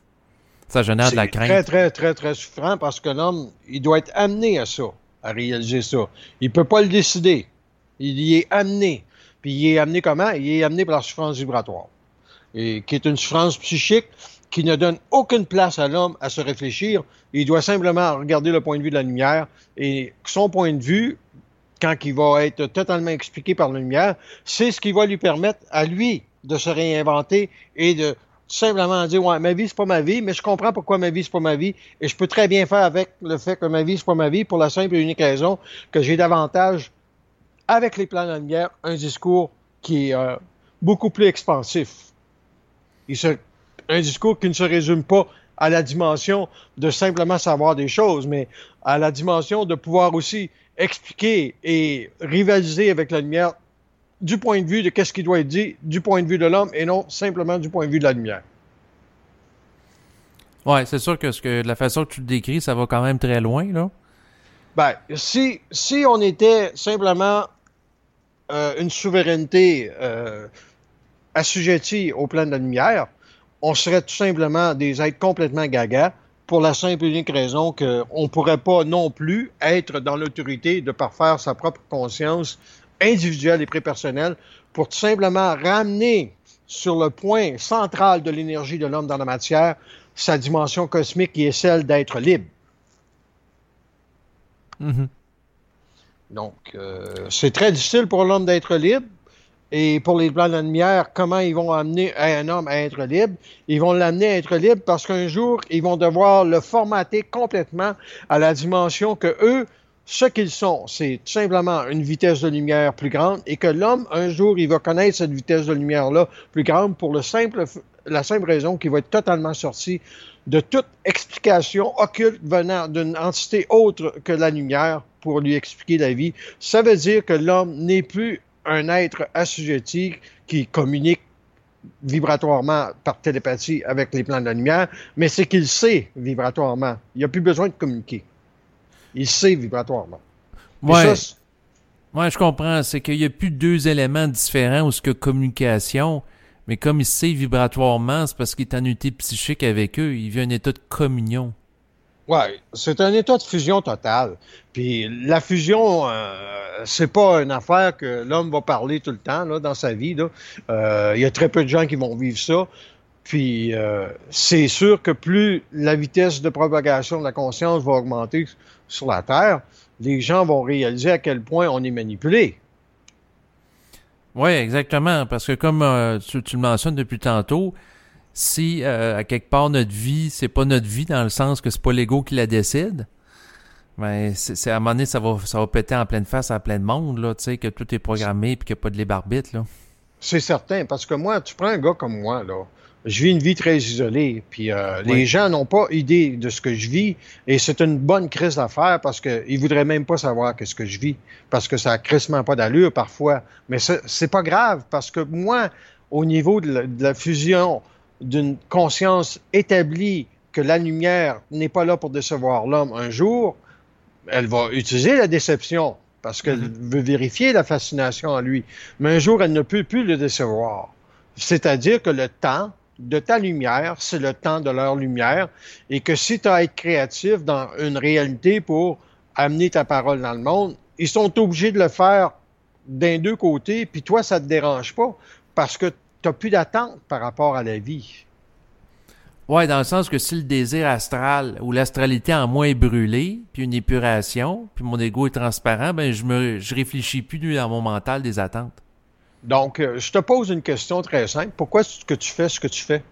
[SPEAKER 1] Ça génère de la crainte.
[SPEAKER 2] C'est très, très, très, très souffrant parce que l'homme, il doit être amené à ça, à réaliser ça. Il peut pas le décider. Il y est amené. Puis il est amené comment? Il est amené par la souffrance vibratoire. Et qui est une souffrance psychique qui ne donne aucune place à l'homme à se réfléchir. Il doit simplement regarder le point de vue de la lumière. Et son point de vue, quand il va être totalement expliqué par la lumière, c'est ce qui va lui permettre à lui de se réinventer et de simplement dire « Ouais, ma vie, c'est pas ma vie, mais je comprends pourquoi ma vie, c'est pas ma vie, et je peux très bien faire avec le fait que ma vie, c'est pas ma vie, pour la simple et unique raison que j'ai davantage, avec les plans de la lumière, un discours qui est euh, beaucoup plus expansif. Il se, un discours qui ne se résume pas à la dimension de simplement savoir des choses, mais à la dimension de pouvoir aussi expliquer et rivaliser avec la lumière du point de vue de qu'est-ce qui doit être dit, du point de vue de l'homme, et non simplement du point de vue de la lumière.
[SPEAKER 1] Ouais, c'est sûr que, ce que la façon que tu le décris, ça va quand même très loin, là.
[SPEAKER 2] Ben, si, si on était simplement euh, une souveraineté euh, assujettie au plan de la lumière, on serait tout simplement des êtres complètement gaga, pour la simple et unique raison qu'on ne pourrait pas non plus être dans l'autorité de parfaire sa propre conscience individuelle et prépersonnelle pour tout simplement ramener sur le point central de l'énergie de l'homme dans la matière sa dimension cosmique qui est celle d'être libre.
[SPEAKER 1] Mm-hmm.
[SPEAKER 2] Donc, euh, c'est très difficile pour l'homme d'être libre. Et pour les plans de la lumière, comment ils vont amener un homme à être libre? Ils vont l'amener à être libre parce qu'un jour, ils vont devoir le formater complètement à la dimension que eux, ce qu'ils sont, c'est tout simplement une vitesse de lumière plus grande et que l'homme, un jour, il va connaître cette vitesse de lumière-là plus grande pour le simple, la simple raison qu'il va être totalement sorti de toute explication occulte venant d'une entité autre que la lumière pour lui expliquer la vie. Ça veut dire que l'homme n'est plus un être assujetti qui communique vibratoirement par télépathie avec les plans de la lumière, mais c'est qu'il sait vibratoirement. Il n'y a plus besoin de communiquer. Il sait vibratoirement.
[SPEAKER 1] Ouais,
[SPEAKER 2] ça,
[SPEAKER 1] ouais, je comprends. C'est qu'il n'y a plus deux éléments différents ou ce que communication, mais comme il sait vibratoirement, c'est parce qu'il est en unité psychique avec eux. Il vit un état de communion.
[SPEAKER 2] Oui, c'est un état de fusion totale. Puis la fusion, euh, c'est pas une affaire que l'homme va parler tout le temps là, dans sa vie. Là. Euh, il y a très peu de gens qui vont vivre ça. Puis, euh, c'est sûr que plus la vitesse de propagation de la conscience va augmenter sur la Terre, les gens vont réaliser à quel point on est manipulé.
[SPEAKER 1] Oui, exactement. Parce que comme euh, tu, tu le mentionnes depuis tantôt, si euh, à quelque part notre vie, c'est pas notre vie dans le sens que c'est pas l'ego qui la décide, ben c'est, c'est à un moment donné, ça va, ça va péter en pleine face à plein de monde, là, tu sais, que tout est programmé et qu'il n'y a pas de libre arbitre, là.
[SPEAKER 2] C'est certain, parce que moi, tu prends un gars comme moi, là, je vis une vie très isolée, puis euh,
[SPEAKER 1] Oui.
[SPEAKER 2] les gens n'ont pas idée de ce que je vis, et c'est une bonne crise d'affaires parce qu'ils voudraient même pas savoir qu'est-ce que je vis, parce que ça a crissement pas d'allure parfois. Mais c'est, c'est pas grave, parce que moi, au niveau de la, de la fusion d'une conscience établie que la lumière n'est pas là pour décevoir l'homme un jour, elle va utiliser la déception parce qu'elle mm-hmm. veut vérifier la fascination en lui. Mais un jour, elle ne peut plus le décevoir. C'est-à-dire que le temps de ta lumière, c'est le temps de leur lumière, et que si tu as à être créatif dans une réalité pour amener ta parole dans le monde, ils sont obligés de le faire d'un deux côtés, puis toi, ça ne te dérange pas, parce que tu n'as plus d'attente par rapport à la vie.
[SPEAKER 1] Oui, dans le sens que si le désir astral ou l'astralité en moi est brûlé, puis une épuration, puis mon ego est transparent, ben je me je réfléchis plus dans mon mental des attentes.
[SPEAKER 2] Donc, euh, je te pose une question très simple. Pourquoi est-ce que tu fais ce que tu fais?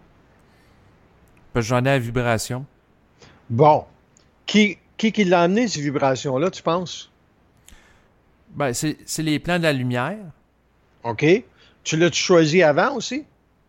[SPEAKER 1] Parce que j'en ai à vibration.
[SPEAKER 2] Bon. Qui, qui, qui l'a amené, ces vibrations-là, tu penses?
[SPEAKER 1] Ben, c'est, c'est les plans de la lumière.
[SPEAKER 2] OK. Tu l'as-tu choisi avant aussi?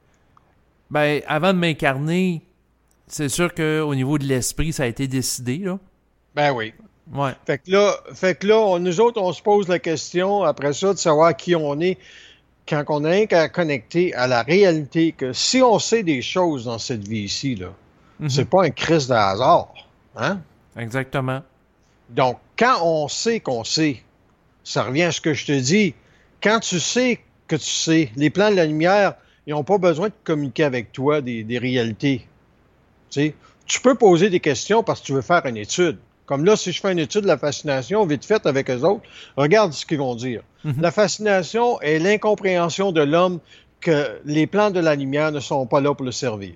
[SPEAKER 1] Ben, avant de m'incarner, c'est sûr qu'au niveau de l'esprit, ça a été décidé, là.
[SPEAKER 2] Ben oui.
[SPEAKER 1] Ouais.
[SPEAKER 2] Fait que là, fait que là on, nous autres, on se pose la question, après ça, de savoir qui on est, quand on a qu'à connecter à la réalité, que si on sait des choses dans cette vie ici, là, mm-hmm. c'est pas un crise de hasard. Hein?
[SPEAKER 1] Exactement.
[SPEAKER 2] Donc, quand on sait qu'on sait, ça revient à ce que je te dis, quand tu sais que tu sais, les plans de la lumière, ils n'ont pas besoin de communiquer avec toi des, des réalités. Tu sais, tu peux poser des questions parce que tu veux faire une étude. Comme là, si je fais une étude de la fascination vite faite avec eux autres, regarde ce qu'ils vont dire. Mm-hmm. La fascination est l'incompréhension de l'homme que les plans de la lumière ne sont pas là pour le servir.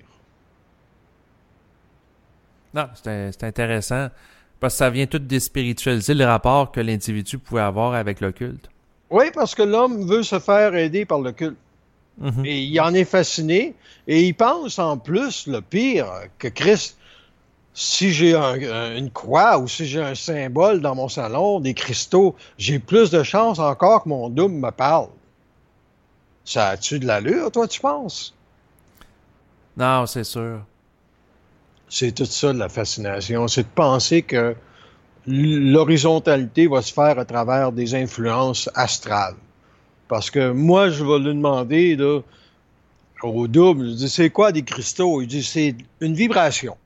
[SPEAKER 1] Non, c'est, c'est intéressant. Parce que ça vient tout déspiritualiser le rapport que l'individu pouvait avoir avec l'occulte.
[SPEAKER 2] Oui, parce que l'homme veut se faire aider par l'occulte. Mm-hmm. Et il en est fasciné. Et il pense en plus, le pire, que Christ... Si j'ai un, une croix ou si j'ai un symbole dans mon salon, des cristaux, j'ai plus de chances encore que mon double me parle. Ça a-tu de l'allure, toi, tu penses?
[SPEAKER 1] Non, c'est sûr.
[SPEAKER 2] C'est tout ça, de la fascination. C'est de penser que l'horizontalité va se faire à travers des influences astrales. Parce que moi, je vais lui demander, là, au double, je dis, c'est quoi des cristaux? Il dit, c'est une vibration.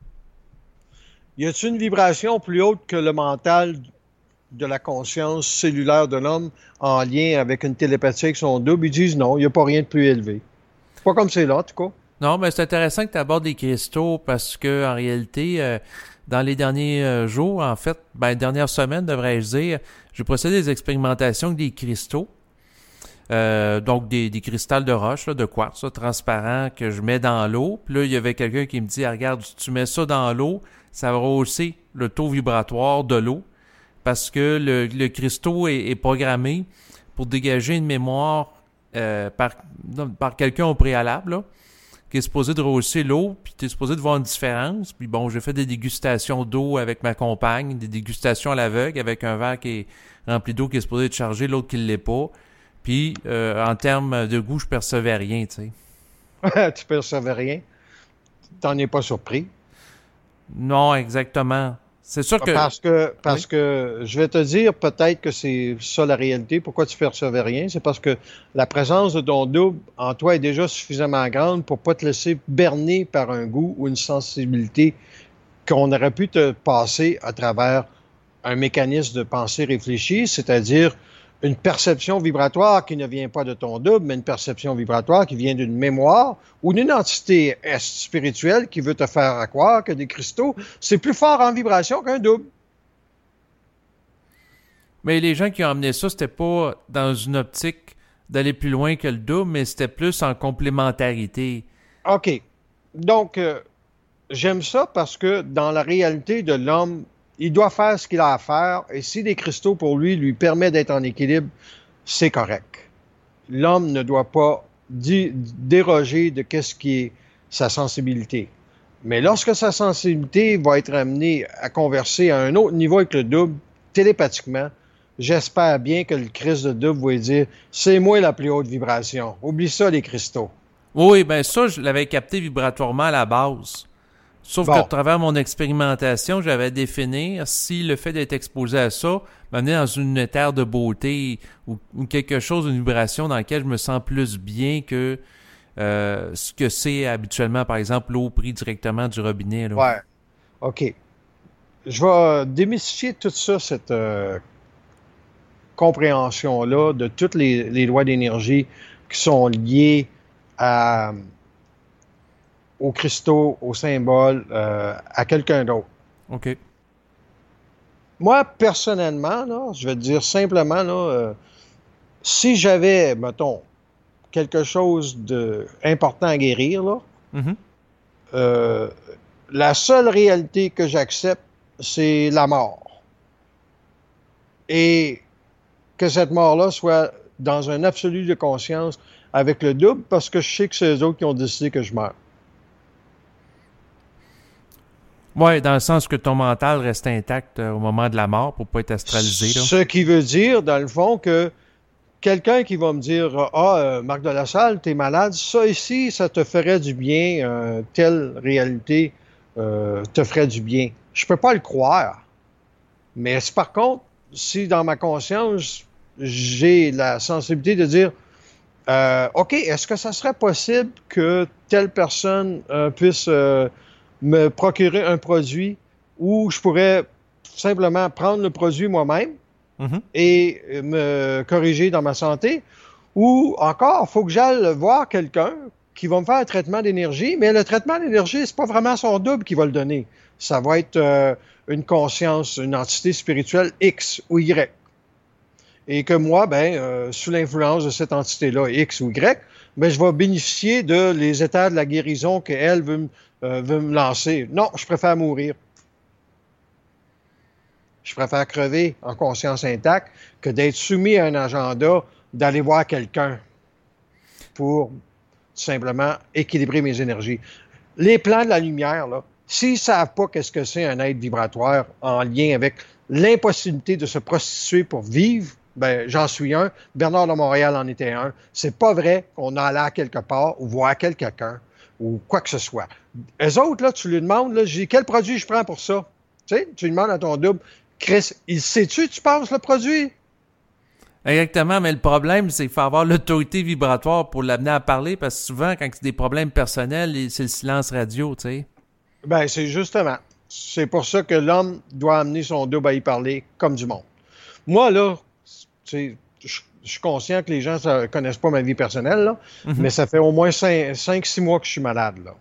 [SPEAKER 2] Y a-t-il une vibration plus haute que le mental de la conscience cellulaire de l'homme en lien avec une télépathie avec son double? Ils disent non, il n'y a pas rien de plus élevé. Pas comme c'est là, en tout cas.
[SPEAKER 1] Non, mais c'est intéressant que tu abordes les cristaux parce que en réalité, euh, dans les derniers euh, jours, en fait, ben, dernière semaine, devrais-je dire, j'ai procédé des expérimentations avec des cristaux. Euh, donc des, des cristals de roche, là, de quartz, là, transparents, que je mets dans l'eau. Puis là, il y avait quelqu'un qui me dit, ah, regarde, si tu mets ça dans l'eau, ça va rehausser le taux vibratoire de l'eau parce que le, le cristaux est, est programmé pour dégager une mémoire euh, par, par quelqu'un au préalable, là, qui est supposé de rehausser l'eau, puis tu es supposé de voir une différence. Puis bon, j'ai fait des dégustations d'eau avec ma compagne, des dégustations à l'aveugle avec un verre qui est rempli d'eau qui est supposé être chargé, l'autre qui ne l'est pas. Puis euh, en termes de goût, je percevais rien, tu
[SPEAKER 2] sais. Tu percevais rien? T'en es pas surpris?
[SPEAKER 1] Non, exactement. C'est sûr que...
[SPEAKER 2] Parce que, parce
[SPEAKER 1] oui.
[SPEAKER 2] que je vais te dire peut-être que c'est ça la réalité. Pourquoi tu ne percevais rien? C'est parce que la présence de ton double en toi est déjà suffisamment grande pour ne pas te laisser berner par un goût ou une sensibilité qu'on aurait pu te passer à travers un mécanisme de pensée réfléchie, c'est-à-dire une perception vibratoire qui ne vient pas de ton double, mais une perception vibratoire qui vient d'une mémoire ou d'une entité spirituelle qui veut te faire croire que des cristaux, c'est plus fort en vibration qu'un double.
[SPEAKER 1] Mais les gens qui ont amené ça, c'était pas dans une optique d'aller plus loin que le double, mais c'était plus en complémentarité.
[SPEAKER 2] OK. donc, euh, j'aime ça parce que dans la réalité de l'homme, il doit faire ce qu'il a à faire et si les cristaux pour lui lui permettent d'être en équilibre, c'est correct. L'homme ne doit pas di- déroger de qu'est-ce qui est sa sensibilité. Mais lorsque sa sensibilité va être amenée à converser à un autre niveau avec le double, télépathiquement, j'espère bien que le Christ de double va lui dire « C'est moi la plus haute vibration. Oublie ça, les cristaux. »
[SPEAKER 1] Oui, ben ça, je l'avais capté vibratoirement à la base. Sauf
[SPEAKER 2] Bon.
[SPEAKER 1] qu'à travers mon expérimentation, j'avais définir si le fait d'être exposé à ça m'amenait dans une terre de beauté ou, ou quelque chose, une vibration dans laquelle je me sens plus bien que euh, ce que c'est habituellement, par exemple, l'eau prise directement du robinet. Là.
[SPEAKER 2] Ouais. OK. Je vais démystifier tout ça, cette euh, compréhension-là de toutes les, les lois d'énergie qui sont liées à, aux cristaux, aux symboles, euh, à quelqu'un d'autre.
[SPEAKER 1] OK.
[SPEAKER 2] Moi, personnellement, là, je vais te dire simplement, là, euh, si j'avais, mettons, quelque chose d'important à guérir, là,
[SPEAKER 1] Mm-hmm.
[SPEAKER 2] euh, la seule réalité que j'accepte, c'est la mort. Et que cette mort-là soit dans un absolu de conscience avec le double, parce que je sais que c'est eux autres qui ont décidé que je meurs.
[SPEAKER 1] Ouais, dans le sens que ton mental reste intact euh, au moment de la mort pour pas être astralisé. Là.
[SPEAKER 2] Ce qui veut dire, dans le fond, que quelqu'un qui va me dire « Ah, euh, Marc de la Salle, t'es malade, ça ici, ça te ferait du bien, euh, telle réalité euh, te ferait du bien. » Je peux pas le croire. Mais si, par contre, si dans ma conscience, j'ai la sensibilité de dire euh, « OK, est-ce que ça serait possible que telle personne euh, puisse euh, me procurer un produit où je pourrais simplement prendre le produit moi-même
[SPEAKER 1] Mm-hmm.
[SPEAKER 2] et me corriger dans ma santé, ou encore, il faut que j'aille voir quelqu'un qui va me faire un traitement d'énergie, mais le traitement d'énergie, c'est pas vraiment son double qui va le donner. Ça va être euh, une conscience, une entité spirituelle X ou Y. Et que moi, ben, euh, sous l'influence de cette entité-là, X ou Y, ben, je vais bénéficier de les états de la guérison qu'elle veut, euh, veut me lancer. Non, je préfère mourir. Je préfère crever en conscience intacte que d'être soumis à un agenda, d'aller voir quelqu'un pour simplement équilibrer mes énergies. Les plans de la lumière, là, s'ils ne savent pas qu'est-ce que c'est un être vibratoire en lien avec l'impossibilité de se prostituer pour vivre, ben j'en suis un. Bernard de Montréal en était un. C'est pas vrai qu'on a l'air quelque part ou voir quelqu'un ou quoi que ce soit. Eux autres, là, tu lui demandes, là, j'ai quel produit je prends pour ça? Tu sais, tu lui demandes à ton double, Chris, il sait-tu, tu penses, le produit?
[SPEAKER 1] Exactement, mais le problème, c'est qu'il faut avoir l'autorité vibratoire pour l'amener à parler, parce que souvent, quand c'est des problèmes personnels, c'est le silence radio, tu sais.
[SPEAKER 2] Ben, c'est justement. C'est pour ça que l'homme doit amener son double à y parler comme du monde. Moi, là, je suis conscient que les gens ne connaissent pas ma vie personnelle, là, mm-hmm. mais ça fait au moins cinq six mois que je suis malade, là.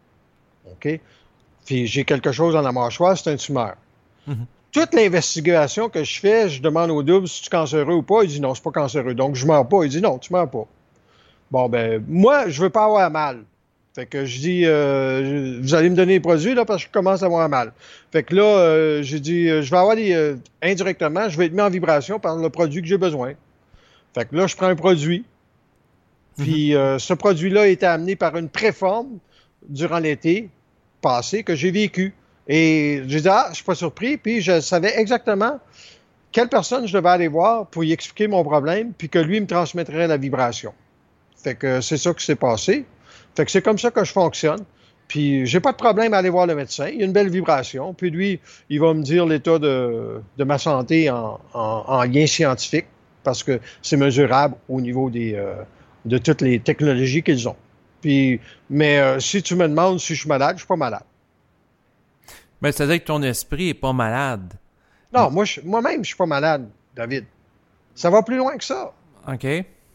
[SPEAKER 2] OK? Puis j'ai quelque chose dans la mâchoire, c'est un tumeur. Mm-hmm. Toute l'investigation que je fais, je demande au double si tu es cancéreux ou pas. Il dit non, c'est pas cancéreux. Donc, je meurs pas. Il dit non, tu meurs pas. Bon, ben, moi, je veux pas avoir mal. Fait que je dis, euh, vous allez me donner les produits, là, parce que je commence à avoir mal. Fait que là, euh, j'ai dit, je vais avoir des, euh, indirectement, je vais être mis en vibration par le produit que j'ai besoin. Fait que là, je prends un produit. Puis, mm-hmm. euh, ce produit-là a été amené par une préforme durant l'été passé que j'ai vécu. Et j'ai dit, ah, je suis pas surpris, puis je savais exactement quelle personne je devais aller voir pour y expliquer mon problème, puis que lui me transmettrait la vibration. Fait que c'est ça qui s'est passé. Fait que c'est comme ça que je fonctionne. Puis j'ai pas de problème à aller voir le médecin. Il y a une belle vibration. Puis lui, il va me dire l'état de, de ma santé en, en, en lien scientifique, parce que c'est mesurable au niveau des, euh, de toutes les technologies qu'ils ont. Puis, mais euh, si tu me demandes si je suis malade, je suis pas malade.
[SPEAKER 1] Mais c'est-à-dire que ton esprit est pas malade.
[SPEAKER 2] Non, moi, je, moi-même, je suis pas malade, David. Ça va plus loin que ça.
[SPEAKER 1] OK.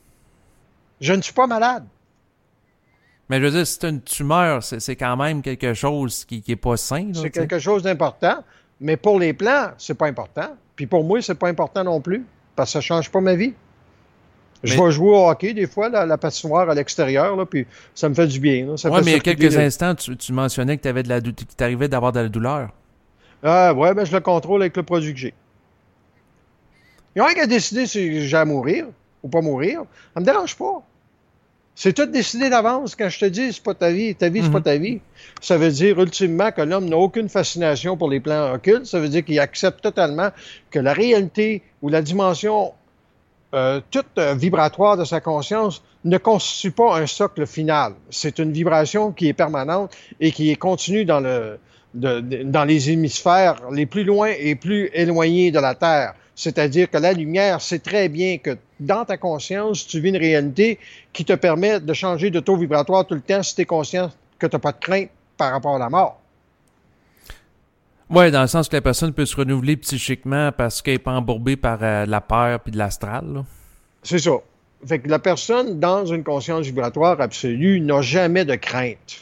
[SPEAKER 2] Je ne suis pas malade.
[SPEAKER 1] Mais je veux dire, si c'est une tumeur, c'est, c'est quand même quelque chose qui, qui est pas sain. Là,
[SPEAKER 2] c'est
[SPEAKER 1] t'sais.
[SPEAKER 2] quelque chose d'important, mais pour les plans, c'est pas important. Puis pour moi, c'est pas important non plus, parce que ça change pas ma vie. Je
[SPEAKER 1] Mais...
[SPEAKER 2] vais jouer au hockey des fois, là, à la patinoire à l'extérieur, là, puis ça me fait du bien. Là. Ça
[SPEAKER 1] Ouais,
[SPEAKER 2] fait
[SPEAKER 1] mais il y a quelques
[SPEAKER 2] le...
[SPEAKER 1] instants, tu, tu mentionnais que tu avais de la dou- qu'il t'arrivait d'avoir de la douleur.
[SPEAKER 2] Ah, ouais, ben je le contrôle avec le produit que j'ai. Il n'y a rien qu'à décider si j'ai à mourir ou pas mourir. Ça me dérange pas. C'est tout décidé d'avance. Quand je te dis c'est pas ta vie, ta vie, c'est pas
[SPEAKER 1] Mm-hmm.
[SPEAKER 2] ta vie. Ça veut dire ultimement que l'homme n'a aucune fascination pour les plans occultes. Ça veut dire qu'il accepte totalement que la réalité ou la dimension euh, toute euh, vibratoire de sa conscience ne constitue pas un socle final. C'est une vibration qui est permanente et qui est continue dans le de, de, dans les hémisphères les plus loin et plus éloignés de la Terre. C'est-à-dire que la lumière sait très bien que dans ta conscience, tu vis une réalité qui te permet de changer de taux vibratoire tout le temps si tu es conscient que tu n'as pas de crainte par rapport à la mort.
[SPEAKER 1] Ouais, dans le sens que la personne peut se renouveler psychiquement parce qu'elle n'est pas embourbée par euh, la peur puis de l'astral. Là.
[SPEAKER 2] C'est ça. Fait que la personne, dans une conscience vibratoire absolue, n'a jamais de crainte.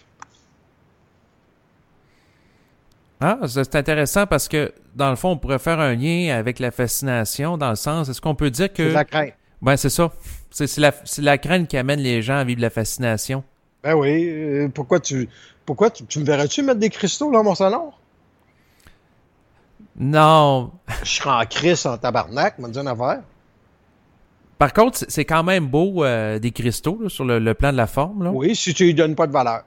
[SPEAKER 1] Ah, c'est intéressant parce que, dans le fond, on pourrait faire un lien avec la fascination, dans le sens, est-ce qu'on peut dire que...
[SPEAKER 2] C'est de la crainte.
[SPEAKER 1] Ben, c'est ça. C'est, c'est, la, c'est la crainte qui amène les gens à vivre la fascination.
[SPEAKER 2] Ben oui. Euh, pourquoi tu... Pourquoi tu, tu me verrais-tu mettre des cristaux dans mon salon?
[SPEAKER 1] Non.
[SPEAKER 2] Je serais en crise, en tabarnak, m'a dit une affaire.
[SPEAKER 1] Par contre, c'est, c'est quand même beau, euh, des cristaux, là, sur le, le plan de la forme. Là.
[SPEAKER 2] Oui, si tu lui donnes pas de valeur.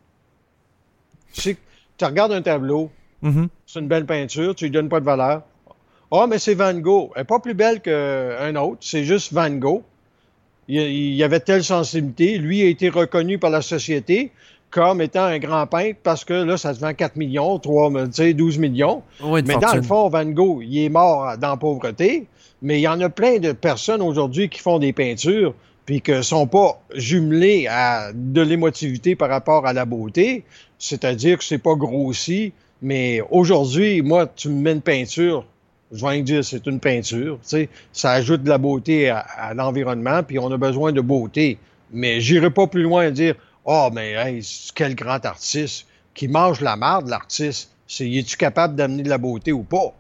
[SPEAKER 2] Si tu regardes un tableau,
[SPEAKER 1] Mm-hmm.
[SPEAKER 2] c'est une belle peinture, tu lui donnes pas de valeur. Ah, oh, mais c'est Van Gogh. Elle n'est pas plus belle qu'un autre, c'est juste Van Gogh. Il, il avait telle sensibilité. Lui a été reconnu par la société comme étant un grand peintre parce que là, ça se vend quatre millions, trois, tu sais, douze millions.
[SPEAKER 1] Oui,
[SPEAKER 2] mais fortune. Dans le fond, Van Gogh, il est mort dans la pauvreté. Mais il y en a plein de personnes aujourd'hui qui font des peintures puis qui ne sont pas jumelées à de l'émotivité par rapport à la beauté. C'est-à-dire que c'est pas grossi. Mais aujourd'hui, moi, tu me mets une peinture, je vais dire c'est une peinture, tu sais, ça ajoute de la beauté à, à l'environnement, puis on a besoin de beauté. Mais j'irai pas plus loin à dire, oh, mais hey, quel grand artiste qui mange la marde, l'artiste. C'est, es-tu capable d'amener de la beauté ou pas?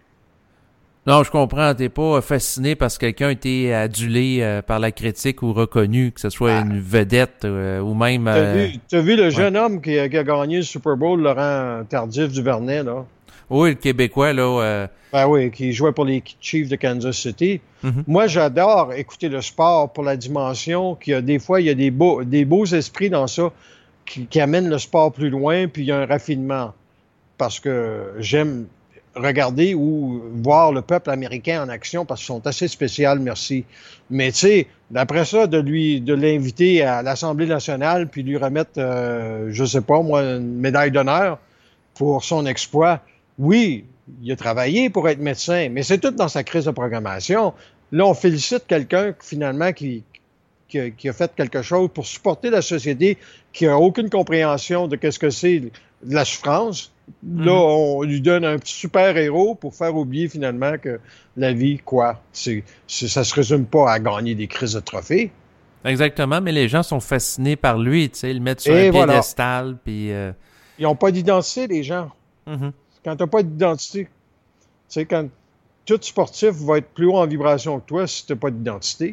[SPEAKER 1] Non, je comprends. T'es pas fasciné parce que quelqu'un a été adulé euh, par la critique ou reconnu, que ce soit ah. une vedette euh, ou même...
[SPEAKER 2] T'as,
[SPEAKER 1] euh...
[SPEAKER 2] vu, t'as vu le ouais. jeune homme qui a, qui a gagné le Super Bowl, Laurent Tardif-Duvernay, là?
[SPEAKER 1] Oui, le Québécois, là. Euh...
[SPEAKER 2] Ben oui, qui jouait pour les Chiefs de Kansas City.
[SPEAKER 1] Mm-hmm.
[SPEAKER 2] Moi, j'adore écouter le sport pour la dimension qu'il y a des fois, il y a des beaux, des beaux esprits dans ça qui, qui amènent le sport plus loin, puis il y a un raffinement. Parce que j'aime... regarder ou voir le peuple américain en action parce qu'ils sont assez spéciaux, merci. Mais tu sais, d'après ça, de lui, de l'inviter à l'Assemblée nationale puis lui remettre, euh, je sais pas moi, une médaille d'honneur pour son exploit. Oui, il a travaillé pour être médecin, mais c'est tout dans sa crise de programmation. Là, on félicite quelqu'un finalement qui, qui, a, qui a fait quelque chose pour supporter la société qui a aucune compréhension de qu'est-ce que c'est de la souffrance. Là, on lui donne un petit super-héros pour faire oublier finalement que la vie, quoi, c'est, c'est, ça se résume pas à gagner des crises de trophées.
[SPEAKER 1] Exactement, mais les gens sont fascinés par lui, tu sais, ils le mettent sur
[SPEAKER 2] Et
[SPEAKER 1] un
[SPEAKER 2] voilà.
[SPEAKER 1] piédestal, puis... Euh...
[SPEAKER 2] Ils n'ont pas d'identité, les gens.
[SPEAKER 1] Mm-hmm.
[SPEAKER 2] Quand tu n'as pas d'identité, tu sais, quand tout sportif va être plus haut en vibration que toi si tu n'as pas d'identité.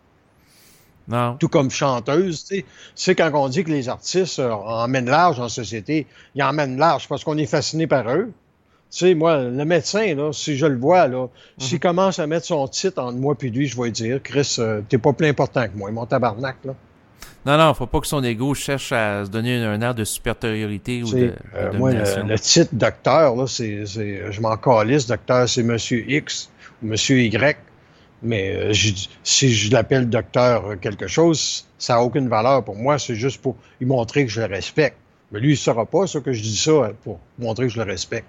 [SPEAKER 1] Non.
[SPEAKER 2] Tout comme chanteuse, tu sais. C'est quand on dit que les artistes euh, emmènent large en société, ils emmènent large parce qu'on est fasciné par eux. Tu sais, moi, le médecin, là, si je le vois, là, mm-hmm. s'il commence à mettre son titre entre moi et lui, je vais lui dire, Chris, euh, t'es pas plus important que moi, mon tabarnak, là.
[SPEAKER 1] Non, non, faut pas que son ego cherche à se donner un air de supériorité ou de, de
[SPEAKER 2] euh, moi, le, le titre docteur, là, c'est, c'est, je m'en calisse, docteur, c'est Monsieur X ou Monsieur Y. Mais euh, je, si je l'appelle docteur quelque chose, ça n'a aucune valeur pour moi. C'est juste pour lui montrer que je le respecte. Mais lui, il ne saura pas ça que je dis ça pour montrer que je le respecte.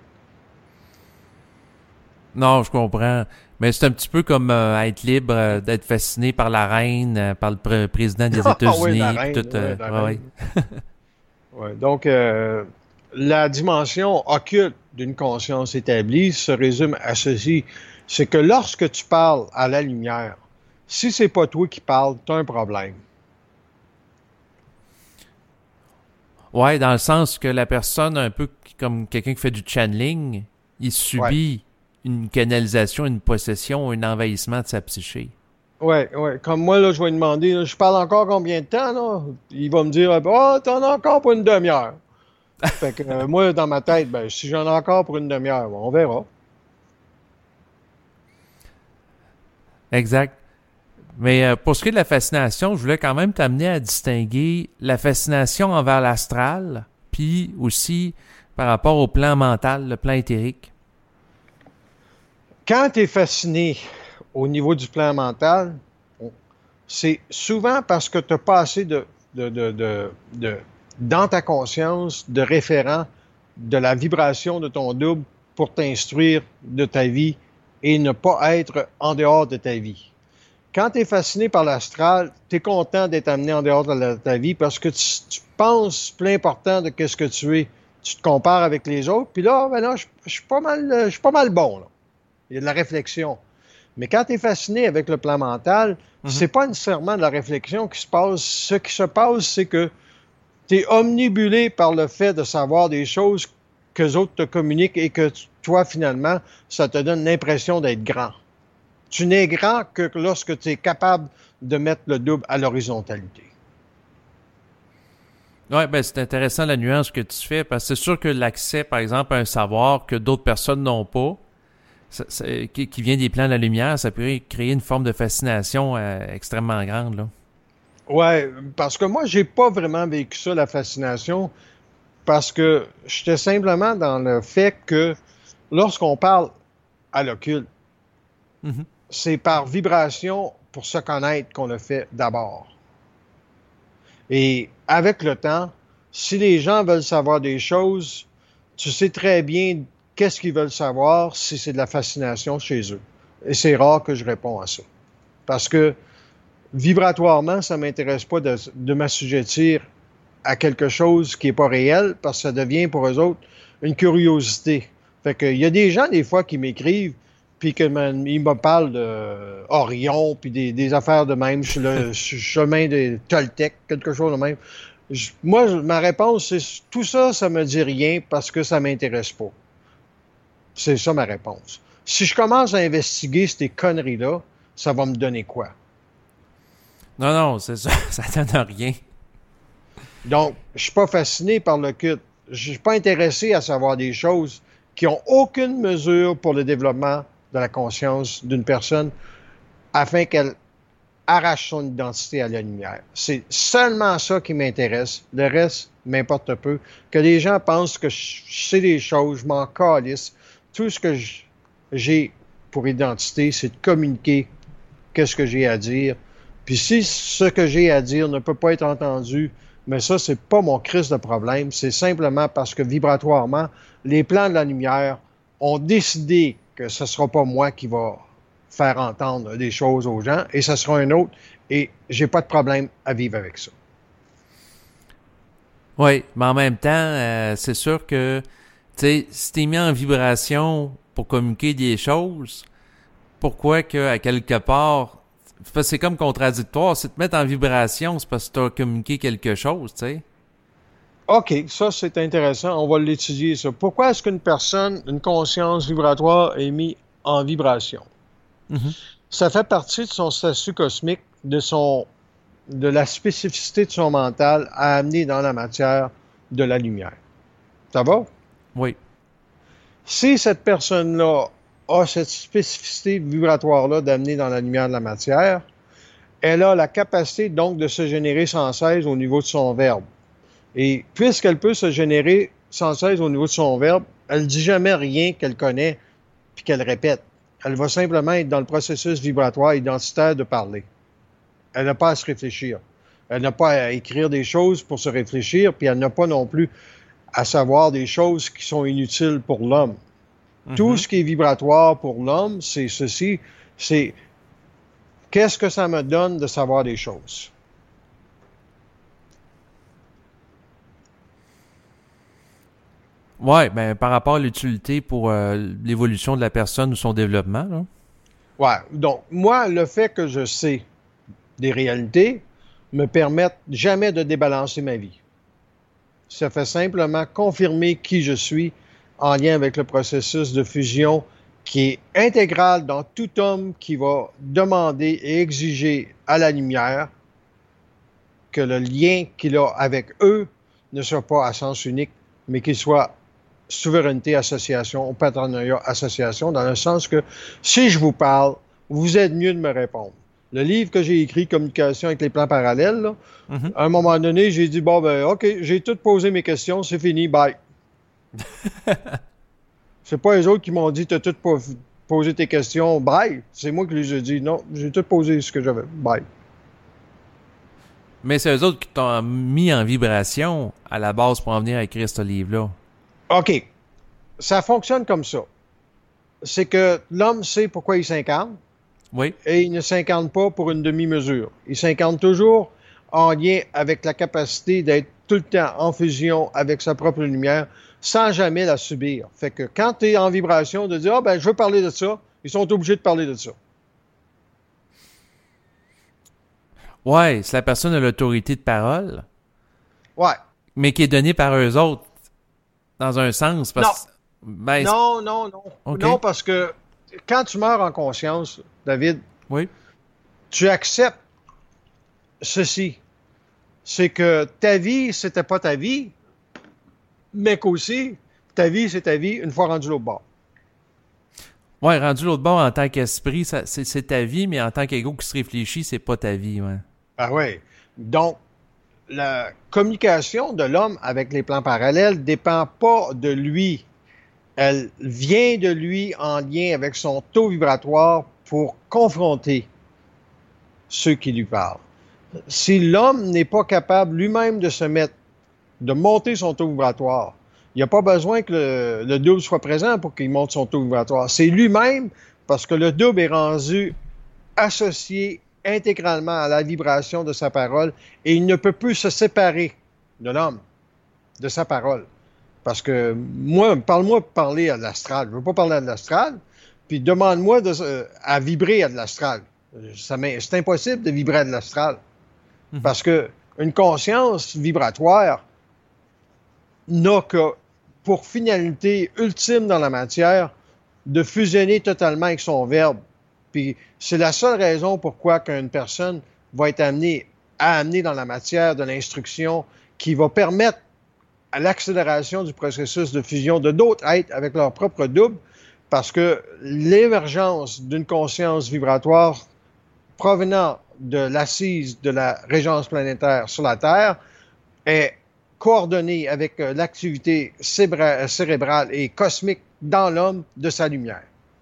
[SPEAKER 1] Non, je comprends. Mais c'est un petit peu comme euh, être libre, euh, d'être fasciné par la reine, euh, par le pr- président des États-Unis.
[SPEAKER 2] Ah oui, la reine,
[SPEAKER 1] tout, euh,
[SPEAKER 2] ouais, la
[SPEAKER 1] ouais,
[SPEAKER 2] reine. Ouais, donc, euh, la dimension occulte d'une conscience établie se résume à ceci. C'est que lorsque tu parles à la lumière, si c'est pas toi qui parles, tu as un problème.
[SPEAKER 1] Ouais, dans le sens que la personne, un peu comme quelqu'un qui fait du channeling, il subit ouais. une canalisation, une possession, un envahissement de sa psyché.
[SPEAKER 2] Ouais, ouais. Comme moi, là, je vais lui demander, là, je parle encore combien de temps, là? Il va me dire, ah, t'en as encore pour une demi-heure. Fait que euh, moi, dans ma tête, ben, si j'en ai encore pour une demi-heure, bon, on verra.
[SPEAKER 1] Exact. Mais euh, pour ce qui est de la fascination, je voulais quand même t'amener à distinguer la fascination envers l'astral, puis aussi par rapport au plan mental, le plan éthérique.
[SPEAKER 2] Quand tu es fasciné au niveau du plan mental, c'est souvent parce que tu n'as pas assez de, de, de, de, de, dans ta conscience, de référents de la vibration de ton double pour t'instruire de ta vie et ne pas être en dehors de ta vie. Quand tu es fasciné par l'astral, tu es content d'être amené en dehors de la, ta vie parce que tu, tu penses plus important de ce que tu es. Tu te compares avec les autres, puis là, ben là, je, je suis pas mal, je suis pas mal bon, là. Il y a de la réflexion. Mais quand tu es fasciné avec le plan mental, mm-hmm. c'est pas nécessairement de la réflexion qui se passe. Ce qui se passe, c'est que tu es omnibulé par le fait de savoir des choses que les autres te communiquent et que toi, finalement, ça te donne l'impression d'être grand. Tu n'es grand que lorsque tu es capable de mettre le double à l'horizontalité.
[SPEAKER 1] Oui, ben c'est intéressant la nuance que tu fais, parce que c'est sûr que l'accès, par exemple, à un savoir que d'autres personnes n'ont pas, ça, ça, qui, qui vient des plans de la lumière, ça peut créer une forme de fascination euh, extrêmement grande, là.
[SPEAKER 2] Ouais, parce que moi, j'ai pas vraiment vécu ça, la fascination, parce que j'étais simplement dans le fait que lorsqu'on parle à l'occulte, mm-hmm. c'est par vibration pour se connaître qu'on le fait d'abord. Et avec le temps, si les gens veulent savoir des choses, tu sais très bien qu'est-ce qu'ils veulent savoir si c'est de la fascination chez eux. Et c'est rare que je réponds à ça. Parce que vibratoirement, ça ne m'intéresse pas de, de m'assujettir à quelque chose qui n'est pas réel parce que ça devient pour eux autres une curiosité. Fait que il y a des gens, des fois, qui m'écrivent puis qu'ils me parlent d'Orion puis des, des affaires de même sur le chemin de Toltec, quelque chose de même. Je, moi, ma réponse, c'est tout ça, ça me dit rien parce que ça m'intéresse pas. C'est ça ma réponse. Si je commence à investiguer ces conneries-là, ça va me donner quoi?
[SPEAKER 1] Non, non, c'est ça, ça donne rien.
[SPEAKER 2] Donc, je suis pas fasciné par le culte. Je suis pas intéressé à savoir des choses qui ont aucune mesure pour le développement de la conscience d'une personne afin qu'elle arrache son identité à la lumière. C'est seulement ça qui m'intéresse. Le reste m'importe peu. Que les gens pensent que je sais des choses, je m'en calisse. Tout ce que j'ai pour identité, c'est de communiquer qu'est-ce que j'ai à dire. Puis si ce que j'ai à dire ne peut pas être entendu, mais ça, c'est pas mon crise de problème. C'est simplement parce que vibratoirement, les plans de la lumière ont décidé que ce ne sera pas moi qui va faire entendre des choses aux gens et ce sera un autre. Et j'ai pas de problème à vivre avec ça.
[SPEAKER 1] Oui, mais en même temps, euh, c'est sûr que tu sais, si t'es mis en vibration pour communiquer des choses, pourquoi que à quelque part, c'est comme contradictoire, si te mettre en vibration, c'est parce que t'as communiqué quelque chose, tu sais.
[SPEAKER 2] OK, ça c'est intéressant, on va l'étudier ça. Pourquoi est-ce qu'une personne, une conscience vibratoire est mise en vibration? Mm-hmm. Ça fait partie de son statut cosmique, de son de la spécificité de son mental à amener dans la matière de la lumière. Ça va?
[SPEAKER 1] Oui.
[SPEAKER 2] Si cette personne-là a cette spécificité vibratoire-là d'amener dans la lumière de la matière, elle a la capacité donc de se générer sans cesse au niveau de son verbe. Et puisqu'elle peut se générer sans cesse au niveau de son verbe, elle ne dit jamais rien qu'elle connaît puis qu'elle répète. Elle va simplement être dans le processus vibratoire identitaire de parler. Elle n'a pas à se réfléchir. Elle n'a pas à écrire des choses pour se réfléchir, puis elle n'a pas non plus à savoir des choses qui sont inutiles pour l'homme. Mm-hmm. Tout ce qui est vibratoire pour l'homme, c'est ceci, c'est qu'est-ce que ça me donne de savoir des choses?
[SPEAKER 1] Oui, ben par rapport à l'utilité pour euh, l'évolution de la personne ou son développement, là.
[SPEAKER 2] Ouais, donc moi, le fait que je sais des réalités me permet jamais de débalancer ma vie. Ça fait simplement confirmer qui je suis en lien avec le processus de fusion qui est intégrale dans tout homme qui va demander et exiger à la lumière que le lien qu'il a avec eux ne soit pas à sens unique, mais qu'il soit souveraineté association ou partenariat association, dans le sens que si je vous parle, vous êtes mieux de me répondre. Le livre que j'ai écrit, Communication avec les plans parallèles, là, mm-hmm. à un moment donné, j'ai dit, bon, ben, OK, j'ai tout posé mes questions, c'est fini, bye. C'est pas les autres qui m'ont dit, t'as tout posé tes questions, bye. C'est moi qui les ai dit, non, j'ai tout posé ce que j'avais, bye.
[SPEAKER 1] Mais c'est eux autres qui t'ont mis en vibration à la base pour en venir à écrire ce livre-là.
[SPEAKER 2] OK. Ça fonctionne comme ça. C'est que l'homme sait pourquoi il s'incarne.
[SPEAKER 1] Oui.
[SPEAKER 2] Et il ne s'incarne pas pour une demi-mesure. Il s'incarne toujours en lien avec la capacité d'être tout le temps en fusion avec sa propre lumière sans jamais la subir. Fait que quand tu es en vibration, de dire « Ah, ben, je veux parler de ça », ils sont obligés de parler de ça.
[SPEAKER 1] Ouais, si la personne a l'autorité de parole.
[SPEAKER 2] Ouais.
[SPEAKER 1] Mais qui est donnée par eux autres, dans un sens. Parce...
[SPEAKER 2] Non.
[SPEAKER 1] Ben,
[SPEAKER 2] non, non, non. Okay. Non, parce que quand tu meurs en conscience, David,
[SPEAKER 1] oui.
[SPEAKER 2] tu acceptes ceci. C'est que ta vie, c'était pas ta vie, mais qu'aussi, ta vie, c'est ta vie une fois rendu l'autre bord.
[SPEAKER 1] Ouais, rendu l'autre bord en tant qu'esprit, ça, c'est, c'est ta vie, mais en tant qu'ego qui se réfléchit, c'est pas ta vie, ouais.
[SPEAKER 2] Ah oui. Donc, la communication de l'homme avec les plans parallèles ne dépend pas de lui. Elle vient de lui en lien avec son taux vibratoire pour confronter ceux qui lui parlent. Si l'homme n'est pas capable lui-même de se mettre, de monter son taux vibratoire, il n'y a pas besoin que le, le double soit présent pour qu'il monte son taux vibratoire. C'est lui-même, parce que le double est rendu associé intégralement à la vibration de sa parole et il ne peut plus se séparer de l'homme, de sa parole. Parce que moi, parle-moi de parler à de l'astral. Je ne veux pas parler à de l'astral, puis demande-moi de, euh, à vibrer à de l'astral. Ça c'est impossible de vibrer à de l'astral. Mm-hmm. Parce que une conscience vibratoire n'a que pour finalité ultime dans la matière de fusionner totalement avec son verbe. Puis c'est la seule raison pourquoi qu'une personne va être amenée à amener dans la matière de l'instruction qui va permettre à l'accélération du processus de fusion de d'autres êtres avec leur propre double, parce que l'émergence d'une conscience vibratoire provenant de l'assise de la régence planétaire sur la Terre est coordonnée avec l'activité cébra- cérébrale et cosmique dans l'homme de sa lumière.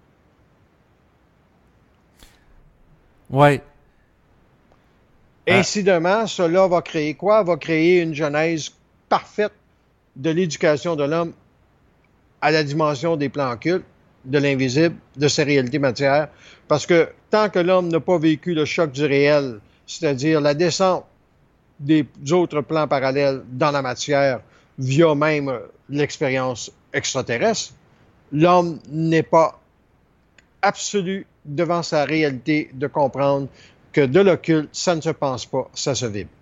[SPEAKER 1] Oui.
[SPEAKER 2] Incidemment, cela va créer quoi? Va créer une genèse parfaite de l'éducation de l'homme à la dimension des plans occultes, de l'invisible, de ses réalités matières. Parce que tant que l'homme n'a pas vécu le choc du réel, c'est-à-dire la descente des autres plans parallèles dans la matière via même l'expérience extraterrestre, l'homme n'est pas absolu devant sa réalité de comprendre que de l'occulte, ça ne se pense pas, ça se vibre.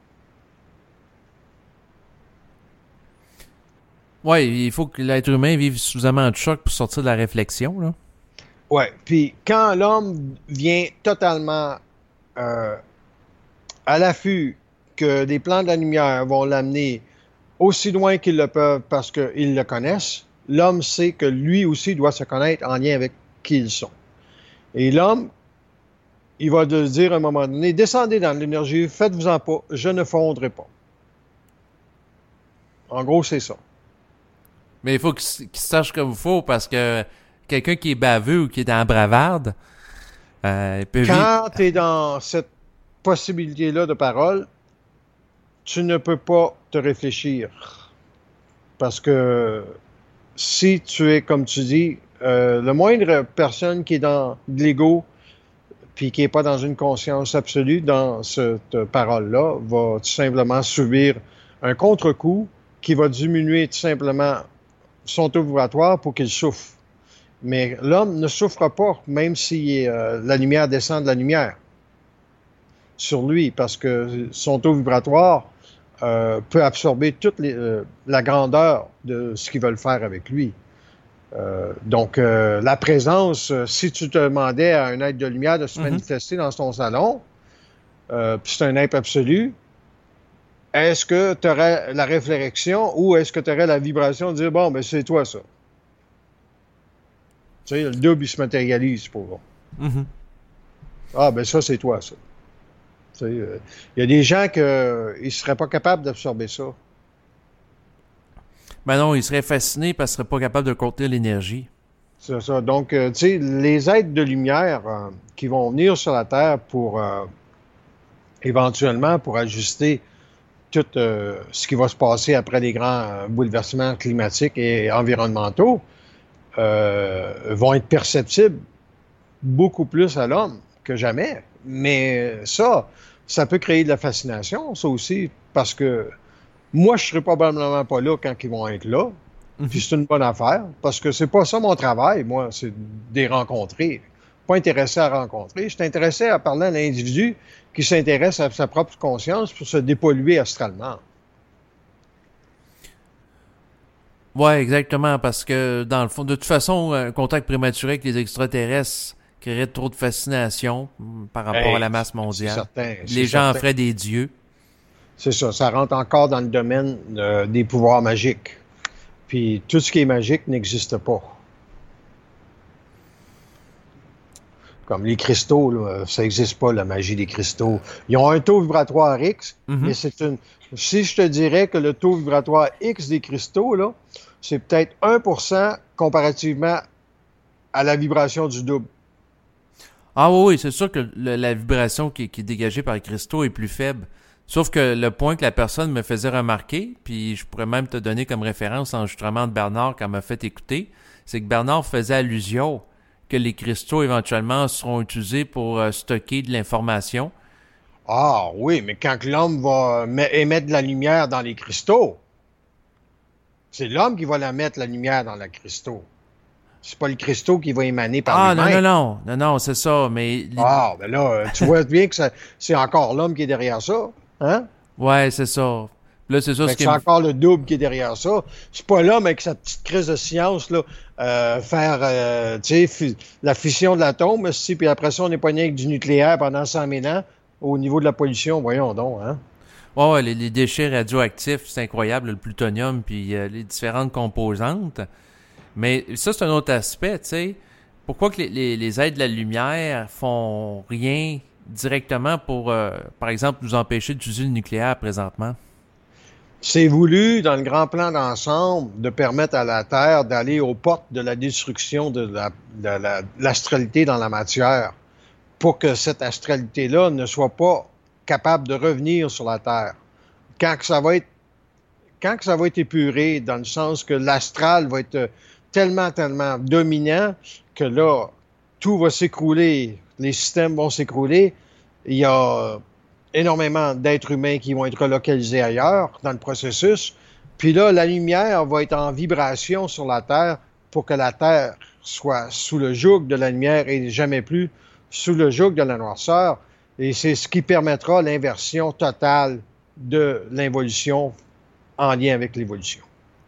[SPEAKER 1] Oui, il faut que l'être humain vive suffisamment de choc pour sortir de la réflexion, là.
[SPEAKER 2] Oui, puis quand l'homme vient totalement euh, à l'affût que les plans de la lumière vont l'amener aussi loin qu'ils le peuvent parce qu'ils le connaissent, l'homme sait que lui aussi doit se connaître en lien avec qui ils sont. Et l'homme, il va de dire à un moment donné, descendez dans l'énergie, faites-vous-en pas, je ne fondrai pas. En gros, c'est ça.
[SPEAKER 1] Mais il faut qu'il, qu'il sache comme il faut, parce que quelqu'un qui est baveux ou qui est dans la bravarde, euh, peut
[SPEAKER 2] Quand
[SPEAKER 1] vivre...
[SPEAKER 2] tu es dans cette possibilité-là de parole, tu ne peux pas te réfléchir. Parce que si tu es, comme tu dis, euh, le moindre personne qui est dans de l'ego puis qui n'est pas dans une conscience absolue dans cette parole-là va tout simplement subir un contre-coup qui va diminuer tout simplement son taux vibratoire pour qu'il souffre. Mais l'homme ne souffre pas, même si euh, la lumière descend de la lumière sur lui, parce que son taux vibratoire euh, peut absorber toute les, euh, la grandeur de ce qu'ils veulent faire avec lui. Euh, donc, euh, la présence, euh, si tu te demandais à un être de lumière de se
[SPEAKER 1] Mhm.
[SPEAKER 2] manifester dans ton salon, euh, puis c'est un être absolu, est-ce que tu aurais la réflexion ou est-ce que tu aurais la vibration de dire, bon, ben c'est toi ça. Tu sais, le double, il se matérialise pour.
[SPEAKER 1] Mhm.
[SPEAKER 2] Ah, ben ça, c'est toi ça. Tu sais, euh, il y a des gens qui ne seraient pas capables d'absorber ça.
[SPEAKER 1] Ben non, il serait fasciné parce qu'il serait pas capable de contenir l'énergie.
[SPEAKER 2] C'est ça. Donc, euh, tu sais, les êtres de lumière euh, qui vont venir sur la Terre pour euh, éventuellement pour ajuster tout euh, ce qui va se passer après les grands euh, bouleversements climatiques et environnementaux euh, vont être perceptibles beaucoup plus à l'homme que jamais. Mais ça, ça peut créer de la fascination, ça aussi, parce que moi, je serai probablement pas là quand ils vont être là. Puis
[SPEAKER 1] Mhm.
[SPEAKER 2] c'est une bonne affaire, parce que c'est pas ça mon travail, moi, c'est de les rencontrer. Pas intéressé à rencontrer. Je suis intéressé à parler à l'individu qui s'intéresse à sa propre conscience pour se dépolluer astralement.
[SPEAKER 1] Ouais, exactement, parce que dans le fond, de toute façon, un contact prématuré avec les extraterrestres créerait trop de fascination mm, par rapport à
[SPEAKER 2] Hey,
[SPEAKER 1] la masse
[SPEAKER 2] c'est
[SPEAKER 1] mondiale.
[SPEAKER 2] certain, c'est
[SPEAKER 1] Les gens en
[SPEAKER 2] certain.
[SPEAKER 1] feraient des dieux.
[SPEAKER 2] C'est ça, ça rentre encore dans le domaine euh, des pouvoirs magiques. Puis tout ce qui est magique n'existe pas. Comme les cristaux, là, ça n'existe pas, la magie des cristaux. Ils ont un taux vibratoire X, mais
[SPEAKER 1] Mhm.
[SPEAKER 2] c'est une. Si je te dirais que le taux vibratoire X des cristaux, là, c'est peut-être un pour cent comparativement à la vibration du double.
[SPEAKER 1] Ah oui, oui, c'est sûr que le- la vibration qui, qui est dégagée par les cristaux est plus faible. Sauf que le point que la personne me faisait remarquer, puis je pourrais même te donner comme référence l'enregistrement de Bernard quand m'a fait écouter, c'est que Bernard faisait allusion que les cristaux éventuellement seront utilisés pour euh, stocker de l'information.
[SPEAKER 2] Ah oui, mais quand l'homme va émettre de la lumière dans les cristaux, c'est l'homme qui va la mettre, la lumière, dans les cristaux. C'est pas le cristaux qui va émaner par
[SPEAKER 1] Ah non, non,
[SPEAKER 2] lui-même.
[SPEAKER 1] non, non, non, c'est ça, mais...
[SPEAKER 2] Ah, ben là, euh, tu vois bien que ça- c'est encore l'homme qui est derrière ça. Hein?
[SPEAKER 1] Ouais, c'est ça. Là, c'est ça
[SPEAKER 2] Fait
[SPEAKER 1] ce
[SPEAKER 2] que
[SPEAKER 1] qui
[SPEAKER 2] c'est
[SPEAKER 1] me...
[SPEAKER 2] encore le double qui est derrière ça. C'est pas l'homme avec sa petite crise de science, là, euh, faire euh, tu sais, la fission de l'atome, si, puis après ça, on est pogné avec du nucléaire pendant cent mille ans au niveau de la pollution. Voyons donc, hein?
[SPEAKER 1] Ouais, ouais, les, les déchets radioactifs, c'est incroyable, le plutonium, puis euh, les différentes composantes. Mais ça, c'est un autre aspect, tu sais. Pourquoi que les, les, les êtres de la lumière font rien directement pour, euh, par exemple, nous empêcher d'utiliser le nucléaire présentement?
[SPEAKER 2] C'est voulu, dans le grand plan d'ensemble, de permettre à la Terre d'aller aux portes de la destruction de la, de la- de l'astralité dans la matière, pour que cette astralité-là ne soit pas capable de revenir sur la Terre. Quand que ça va être, quand que ça va être épuré, dans le sens que l'astral va être tellement, tellement dominant que là, tout va s'écrouler, les systèmes vont s'écrouler. Il y a énormément d'êtres humains qui vont être relocalisés ailleurs dans le processus. Puis là, la lumière va être en vibration sur la Terre pour que la Terre soit sous le joug de la lumière et jamais plus sous le joug de la noirceur. Et c'est ce qui permettra l'inversion totale de l'involution en lien avec l'évolution.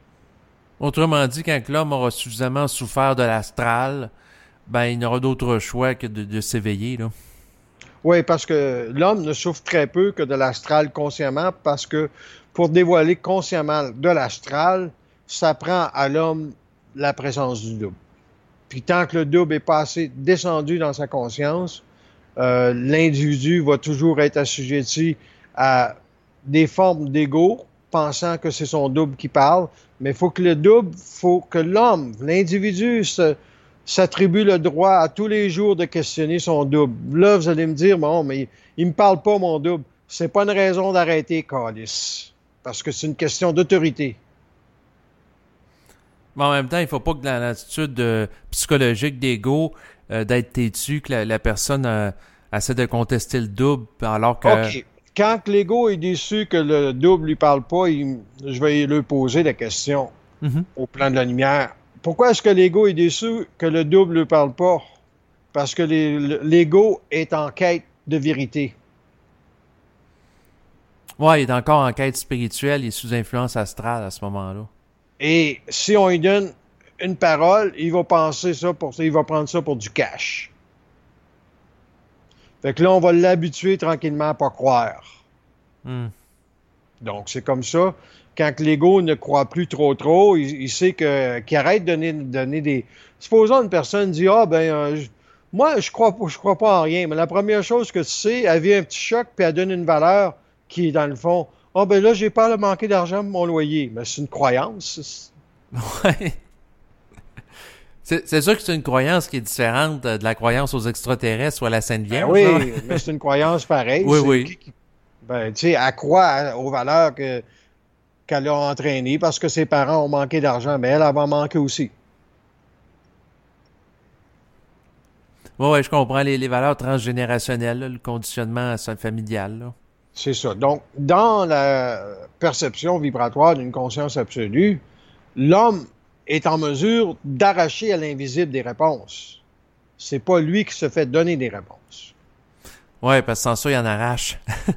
[SPEAKER 1] Autrement dit, quand l'homme aura suffisamment souffert de l'astral, ben, il n'aura d'autre choix que de, de s'éveiller, là.
[SPEAKER 2] Oui, parce que l'homme ne souffre très peu que de l'astral consciemment, parce que pour dévoiler consciemment de l'astral, ça prend à l'homme la présence du double. Puis tant que le double est pas assez descendu dans sa conscience, euh, l'individu va toujours être assujetti à des formes d'ego, pensant que c'est son double qui parle. Mais il faut que le double, il faut que l'homme, l'individu, se, s'attribue le droit à tous les jours de questionner son double. Là, vous allez me dire, bon, mais il ne me parle pas, mon double. C'est pas une raison d'arrêter, Calice. Parce que c'est une question d'autorité.
[SPEAKER 1] Mais en même temps, il ne faut pas que dans l'attitude euh, psychologique d'ego, euh, d'être têtu, que la, la personne euh, essaie de contester le double, alors que...
[SPEAKER 2] OK. Quand l'ego est déçu que le double lui parle pas, il- je vais lui poser la question
[SPEAKER 1] Mhm.
[SPEAKER 2] au plan de la lumière. Pourquoi est-ce que l'ego est déçu que le double ne lui parle pas? Parce que les- l'ego est en quête de vérité.
[SPEAKER 1] Ouais, il est encore en quête spirituelle, il est sous influence astrale à ce moment-là.
[SPEAKER 2] Et si on lui donne une parole, il va penser ça pour ça, il va prendre ça pour du cash. Fait que là, on va l'habituer tranquillement à pas croire.
[SPEAKER 1] Mm.
[SPEAKER 2] Donc, c'est comme ça. Quand l'ego ne croit plus trop trop, il, il sait que qu'il arrête de donner, donner des... Supposons une personne dit « Ah, ben, euh, je- moi, je crois, pas- je crois pas en rien. » Mais la première chose que tu sais, elle vit un petit choc, puis elle donne une valeur qui est dans le fond. « Ah, ben là, j'ai peur de manquer d'argent pour mon loyer. » Mais c'est une croyance.
[SPEAKER 1] Ouais. C'est, c'est sûr que c'est une croyance qui est différente de, de la croyance aux extraterrestres ou à la Sainte
[SPEAKER 2] Ben
[SPEAKER 1] Vierge.
[SPEAKER 2] oui,
[SPEAKER 1] là.
[SPEAKER 2] mais c'est une croyance pareille.
[SPEAKER 1] Oui,
[SPEAKER 2] C'est
[SPEAKER 1] oui.
[SPEAKER 2] qui- qui- Ben, tu sais, elle croit aux valeurs que, qu'elle a entraînées parce que ses parents ont manqué d'argent, mais elle, elle va en manquer aussi.
[SPEAKER 1] Oui, ouais, je comprends les, les valeurs transgénérationnelles, là, le conditionnement familial. Là.
[SPEAKER 2] C'est ça. Donc, dans la perception vibratoire d'une conscience absolue, l'homme est en mesure d'arracher à l'invisible des réponses. C'est pas lui qui se fait donner des réponses.
[SPEAKER 1] Oui, parce que sans ça, il en arrache.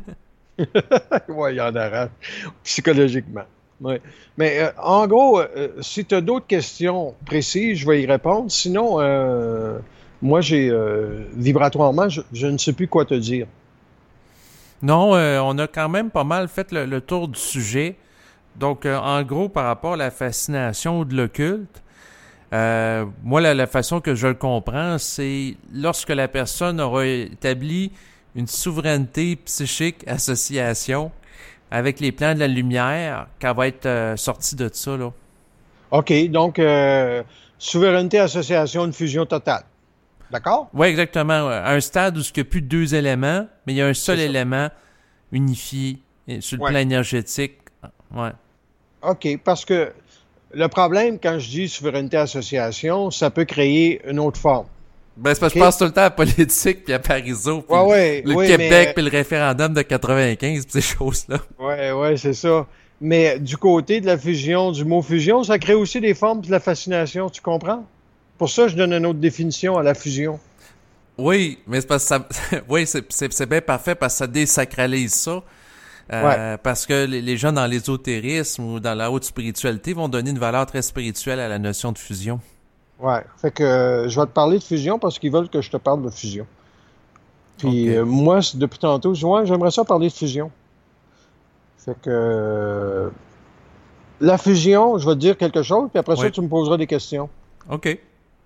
[SPEAKER 2] Oui, il y en arrache, psychologiquement. Ouais. Mais euh, en gros, euh, si tu as d'autres questions précises, je vais y répondre. Sinon, euh, moi, j'ai euh, vibratoirement, je, je ne sais plus quoi te dire.
[SPEAKER 1] Non, euh, on a quand même pas mal fait le, le tour du sujet. Donc, euh, en gros, par rapport à la fascination de l'occulte, euh, moi, la, la façon que je le comprends, c'est lorsque la personne aura établi une souveraineté psychique association avec les plans de la lumière, qu'elle va être euh, sortie de ça, là.
[SPEAKER 2] OK, donc, euh, souveraineté, association, une fusion totale. D'accord?
[SPEAKER 1] Oui, exactement. À un stade où il n'y a plus de deux éléments, mais il y a un seul élément unifié sur le
[SPEAKER 2] Ouais.
[SPEAKER 1] plan énergétique. Ouais.
[SPEAKER 2] OK, parce que le problème, quand je dis souveraineté association, ça peut créer une autre forme.
[SPEAKER 1] Ben, c'est parce que
[SPEAKER 2] OK?
[SPEAKER 1] je pense tout le temps à politique, puis à Parizeau, puis
[SPEAKER 2] Ouais, ouais,
[SPEAKER 1] le
[SPEAKER 2] ouais,
[SPEAKER 1] Québec,
[SPEAKER 2] mais-
[SPEAKER 1] puis le référendum de quatre-vingt-quinze, puis ces choses-là.
[SPEAKER 2] Ouais, ouais, c'est ça. Mais du côté de la fusion, du mot fusion, ça crée aussi des formes de la fascination, tu comprends? Pour ça, je donne une autre définition à la fusion.
[SPEAKER 1] Oui, mais c'est parce que ça... oui, c'est, c'est, c'est bien parfait parce que ça désacralise ça. Euh, Parce que les, les gens dans l'ésotérisme ou dans la haute spiritualité vont donner une valeur très spirituelle à la notion de fusion.
[SPEAKER 2] Ouais. Fait que euh, je vais te parler de fusion parce qu'ils veulent que je te parle de fusion. Puis
[SPEAKER 1] Ok.
[SPEAKER 2] euh, moi, c'est- depuis tantôt, je dis, ouais, j'aimerais ça parler de fusion. Fait que euh, la fusion, je vais te dire quelque chose, puis après ça,
[SPEAKER 1] Oui.
[SPEAKER 2] tu me poseras des questions.
[SPEAKER 1] OK.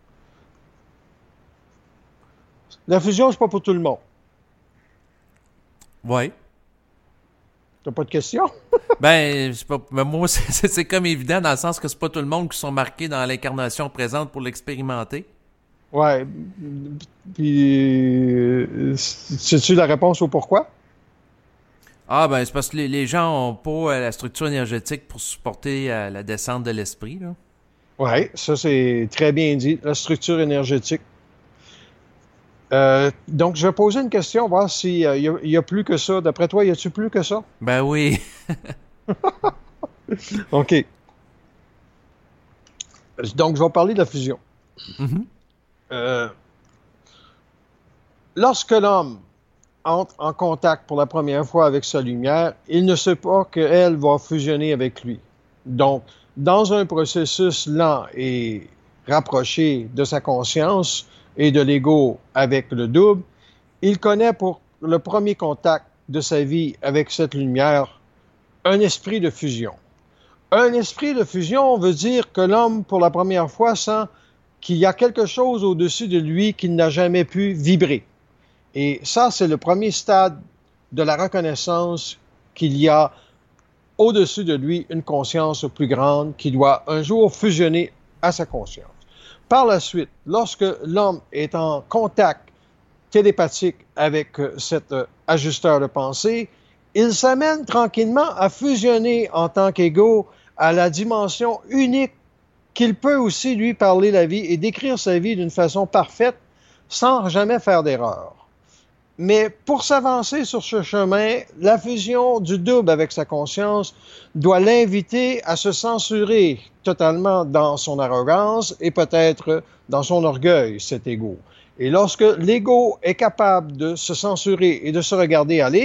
[SPEAKER 2] La fusion, c'est pas pour tout le monde.
[SPEAKER 1] Oui.
[SPEAKER 2] T'as pas de questions?
[SPEAKER 1] Ben, c'est pas, ben moi, c'est, c'est, c'est comme évident dans le sens que c'est pas tout le monde qui sont marqués dans l'incarnation présente pour l'expérimenter.
[SPEAKER 2] Ouais. Puis, euh, sais-tu la réponse au pourquoi?
[SPEAKER 1] Ah, ben, c'est parce que les, les gens ont pas euh, la structure énergétique pour supporter euh, la descente de l'esprit, là.
[SPEAKER 2] Oui, ça c'est très bien dit, la structure énergétique. Euh, donc, je vais poser une question, voir s'il y, a- il y a plus que ça. D'après toi, y a-tu plus que ça?
[SPEAKER 1] Ben oui.
[SPEAKER 2] OK. Donc, je vais parler de la fusion.
[SPEAKER 1] Mhm.
[SPEAKER 2] Euh, lorsque l'homme entre en contact pour la première fois avec sa lumière, il ne sait pas qu'elle va fusionner avec lui. Donc, dans un processus lent et rapproché de sa conscience et de l'ego avec le double, il connaît pour le premier contact de sa vie avec cette lumière un esprit de fusion. Un esprit de fusion veut dire que l'homme, pour la première fois, sent qu'il y a quelque chose au-dessus de lui qu'il n'a jamais pu vibrer. Et ça, c'est le premier stade de la reconnaissance qu'il y a au-dessus de lui une conscience plus grande qui doit un jour fusionner à sa conscience. Par la suite, lorsque l'homme est en contact télépathique avec euh, cet euh, ajusteur de pensée, il s'amène tranquillement à fusionner en tant qu'ego à la dimension unique qu'il peut aussi lui parler la vie et décrire sa vie d'une façon parfaite sans jamais faire d'erreur. Mais pour s'avancer sur ce chemin, la fusion du double avec sa conscience doit l'inviter à se censurer totalement dans son arrogance et peut-être dans son orgueil, cet ego. Et lorsque l'ego est capable de se censurer et de se regarder aller,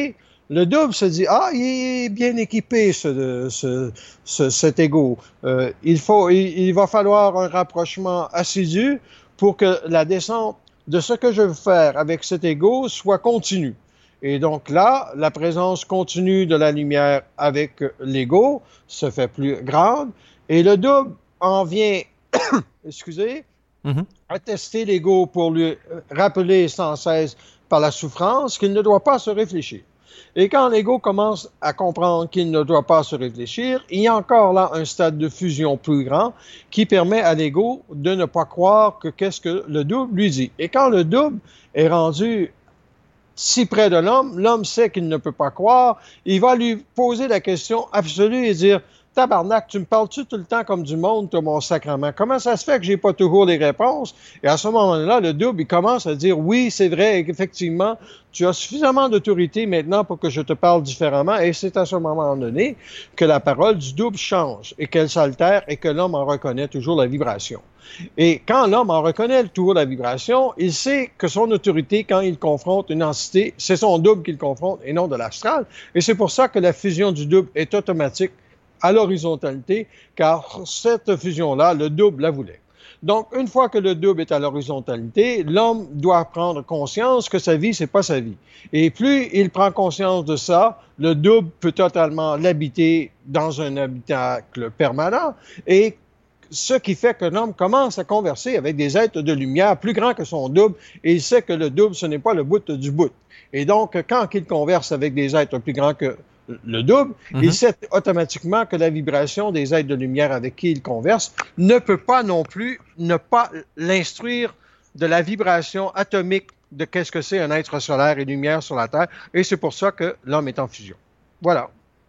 [SPEAKER 2] Le double se dit, ah, il est bien équipé, ce, ce, ce, cet ego. Euh, il, faut, il, il va falloir un rapprochement assidu pour que la descente de ce que je veux faire avec cet ego soit continue. Et donc là, la présence continue de la lumière avec l'ego se fait plus grande et le double en vient, excusez, mm-hmm. attester l'ego pour lui rappeler sans cesse par la souffrance qu'il ne doit pas se réfléchir. Et quand l'ego commence à comprendre qu'il ne doit pas se réfléchir, il y a encore là un stade de fusion plus grand qui permet à l'ego de ne pas croire que qu'est-ce que le double lui dit. Et quand le double est rendu si près de l'homme, l'homme sait qu'il ne peut pas croire, il va lui poser la question absolue et dire « Tabarnak, tu me parles-tu tout le temps comme du monde, toi, mon sacrement? Comment ça se fait que j'ai pas toujours les réponses? » Et à ce moment-là, le double, il commence à dire « Oui, c'est vrai, effectivement, tu as suffisamment d'autorité maintenant pour que je te parle différemment. » Et c'est à ce moment donné que la parole du double change et qu'elle s'altère et que l'homme en reconnaît toujours la vibration. Et quand l'homme en reconnaît toujours la vibration, il sait que son autorité, quand il confronte une entité, c'est son double qu'il confronte et non de l'astral. Et c'est pour ça que la fusion du double est automatique à l'horizontalité, car cette fusion-là, le double la voulait. Donc, une fois que le double est à l'horizontalité, l'homme doit prendre conscience que sa vie, c'est pas sa vie. Et plus il prend conscience de ça, le double peut totalement l'habiter dans un habitacle permanent et ce qui fait que l'homme commence à converser avec des êtres de lumière plus grands que son double et il sait que le double, ce n'est pas le bout du bout. Et donc, quand il converse avec des êtres plus grands que le double, mm-hmm. il sait automatiquement que la vibration des êtres de lumière avec qui il converse ne peut pas non plus ne pas l'instruire de la vibration atomique de qu'est-ce que c'est un être solaire et lumière sur la Terre. Et c'est pour ça que l'homme est en fusion. Voilà.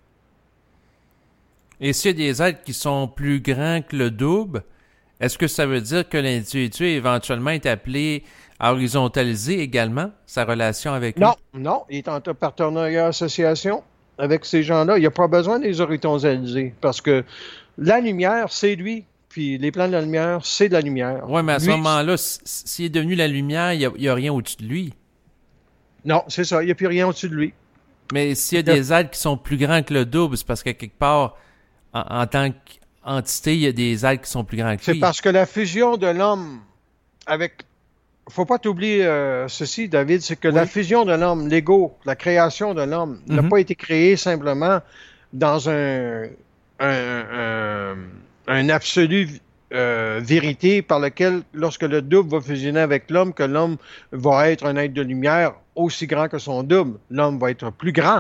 [SPEAKER 1] Et s'il y a des êtres qui sont plus grands que le double, est-ce que ça veut dire que l'individu éventuellement est appelé à horizontaliser également sa relation avec lui?
[SPEAKER 2] Non, non, il est en partenariat association avec ces gens-là. Il n'y a pas besoin de les horizontaliser parce que la lumière, c'est lui. Puis les plans de la lumière, c'est de la lumière.
[SPEAKER 1] Oui, mais à
[SPEAKER 2] lui,
[SPEAKER 1] ce moment-là, s'il est devenu la lumière, il n'y a, a rien au-dessus de lui.
[SPEAKER 2] Non, c'est ça. Il n'y a plus rien au-dessus de lui.
[SPEAKER 1] Mais s'il y a des êtres qui sont plus grands que le double, c'est parce qu'à quelque part, en, en tant qu'entité, il y a des êtres qui sont plus grands que lui.
[SPEAKER 2] C'est parce que la fusion de l'homme avec... Faut pas t'oublier euh, ceci, David, c'est que oui. la fusion de l'homme, l'ego, la création de l'homme, mm-hmm. n'a pas été créée simplement dans un, un, un, un absolu euh, vérité par lequel, lorsque le double va fusionner avec l'homme, que l'homme va être un être de lumière aussi grand que son double. L'homme va être plus grand.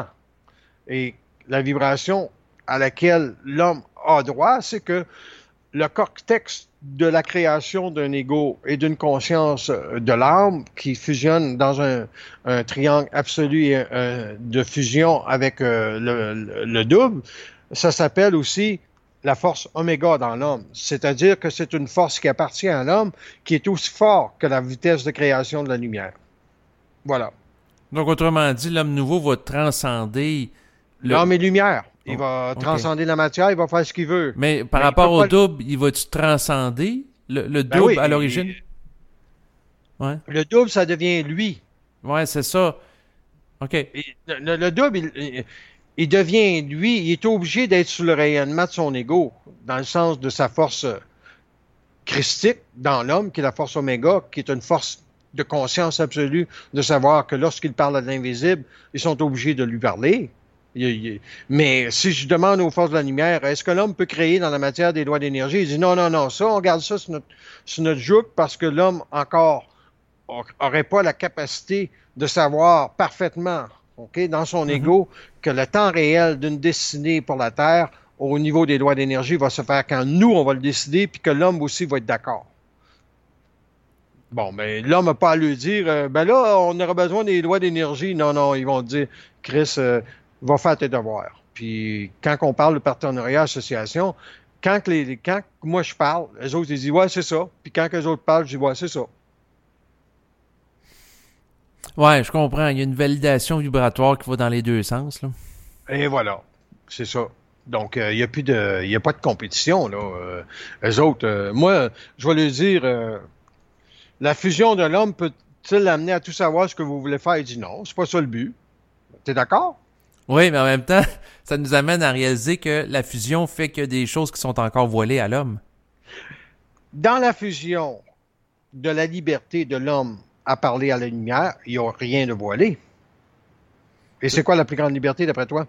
[SPEAKER 2] Et la vibration à laquelle l'homme a droit, c'est que le cortex de la création d'un ego et d'une conscience de l'âme qui fusionne dans un, un triangle absolu euh, de fusion avec euh, le, le, le double, ça s'appelle aussi la force oméga dans l'homme. C'est-à-dire que c'est une force qui appartient à l'homme qui est aussi forte que la vitesse de création de la lumière. Voilà.
[SPEAKER 1] Donc, autrement dit, l'homme nouveau va transcender... Le...
[SPEAKER 2] L'homme et lumière. Il va okay. transcender la matière, il va faire ce qu'il veut.
[SPEAKER 1] Mais par Mais rapport au pas... double, il va-tu transcender le, le double ben oui, à l'origine?
[SPEAKER 2] Il... Ouais. Le double, ça devient lui.
[SPEAKER 1] Ouais, c'est ça. OK.
[SPEAKER 2] Et le, le double, il, il devient lui. Il est obligé d'être sous le rayonnement de son ego, dans le sens de sa force christique dans l'homme, qui est la force oméga, qui est une force de conscience absolue, de savoir que lorsqu'il parle de l'invisible, ils sont obligés de lui parler. Mais si je demande aux forces de la lumière, est-ce que l'homme peut créer dans la matière des lois d'énergie? Il dit non, non, non, ça, on garde ça sur notre, sur notre joute parce que l'homme encore n'aurait pas la capacité de savoir parfaitement, okay, dans son mm-hmm. ego, que le temps réel d'une destinée pour la Terre au niveau des lois d'énergie va se faire quand nous, on va le décider, puis que l'homme aussi va être d'accord. Bon, mais ben, l'homme n'a pas à lui dire, euh, ben là, on aura besoin des lois d'énergie. Non, non, ils vont dire, Chris, euh, va faire tes devoirs. Puis, quand on parle de partenariat association, quand, les, quand moi je parle, les autres ils disent, ouais, c'est ça. Puis quand les autres parlent, je dis, ouais, c'est ça.
[SPEAKER 1] Ouais, je comprends. Il y a une validation vibratoire qui va dans les deux sens, là.
[SPEAKER 2] Et voilà. C'est ça. Donc, euh, il n'y a plus de, il n'y a pas de compétition, là. Euh, eux autres, euh, moi, je vais leur dire, euh, la fusion de l'homme peut-il l'amener à tout savoir ce que vous voulez faire? Il dit non, c'est pas ça le but. T'es d'accord?
[SPEAKER 1] Oui, mais en même temps, ça nous amène à réaliser que la fusion fait qu'il y a des choses qui sont encore voilées à l'homme.
[SPEAKER 2] Dans la fusion de la liberté de l'homme à parler à la lumière, il n'y a rien de voilé. Et c'est quoi la plus grande liberté d'après toi?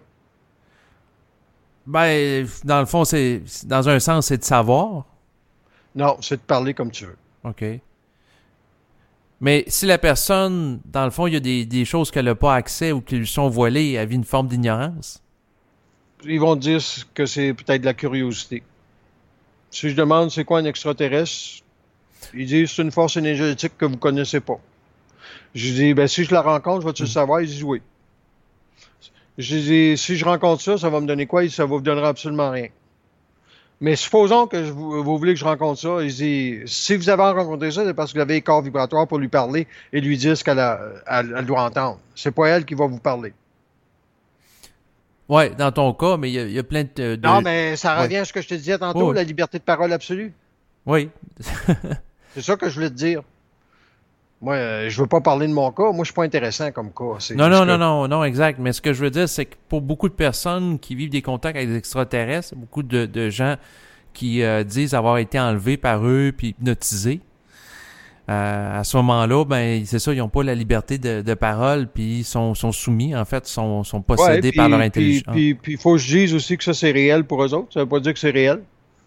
[SPEAKER 1] Ben, dans le fond, c'est dans un sens, c'est de savoir.
[SPEAKER 2] Non, c'est de parler comme tu veux.
[SPEAKER 1] OK. Mais si la personne, dans le fond, il y a des, des choses qu'elle n'a pas accès ou qui lui sont voilées, elle vit une forme d'ignorance.
[SPEAKER 2] Ils vont dire que c'est peut-être de la curiosité. Si je demande c'est quoi un extraterrestre, ils disent c'est une force énergétique que vous ne connaissez pas. Je dis, ben si je la rencontre, vas-tu le savoir? Ils disent oui. Je dis, si je rencontre ça, ça va me donner quoi? Ils disent, ça va vous donner absolument rien. Mais supposons que je, vous, vous voulez que je rencontre ça. Ils disent, si vous avez rencontré ça, c'est parce que vous avez les corps vibratoires pour lui parler et lui dire ce qu'elle a, elle, elle doit entendre. C'est pas elle qui va vous parler.
[SPEAKER 1] Ouais, dans ton cas, mais il y, y a plein de... de...
[SPEAKER 2] Non, mais ça revient
[SPEAKER 1] ouais.
[SPEAKER 2] à ce que je te disais tantôt,
[SPEAKER 1] Oui.
[SPEAKER 2] la liberté de parole absolue.
[SPEAKER 1] Oui.
[SPEAKER 2] C'est ça que je voulais te dire. Moi, euh, je veux pas parler de mon cas. Moi, je suis pas intéressant comme cas. C'est
[SPEAKER 1] non, non,
[SPEAKER 2] que...
[SPEAKER 1] non, non, non, exact. Mais ce que je veux dire, c'est que pour beaucoup de personnes qui vivent des contacts avec des extraterrestres, beaucoup de, de gens qui euh, disent avoir été enlevés par eux puis hypnotisés, euh, à ce moment-là, ben c'est ça, ils n'ont pas la liberté de, de parole puis ils sont, sont soumis, en fait, sont, sont possédés
[SPEAKER 2] ouais, puis,
[SPEAKER 1] par leur intelligence.
[SPEAKER 2] Puis il faut que je dise aussi que ça, c'est réel pour eux autres. Ça veut pas dire que c'est réel.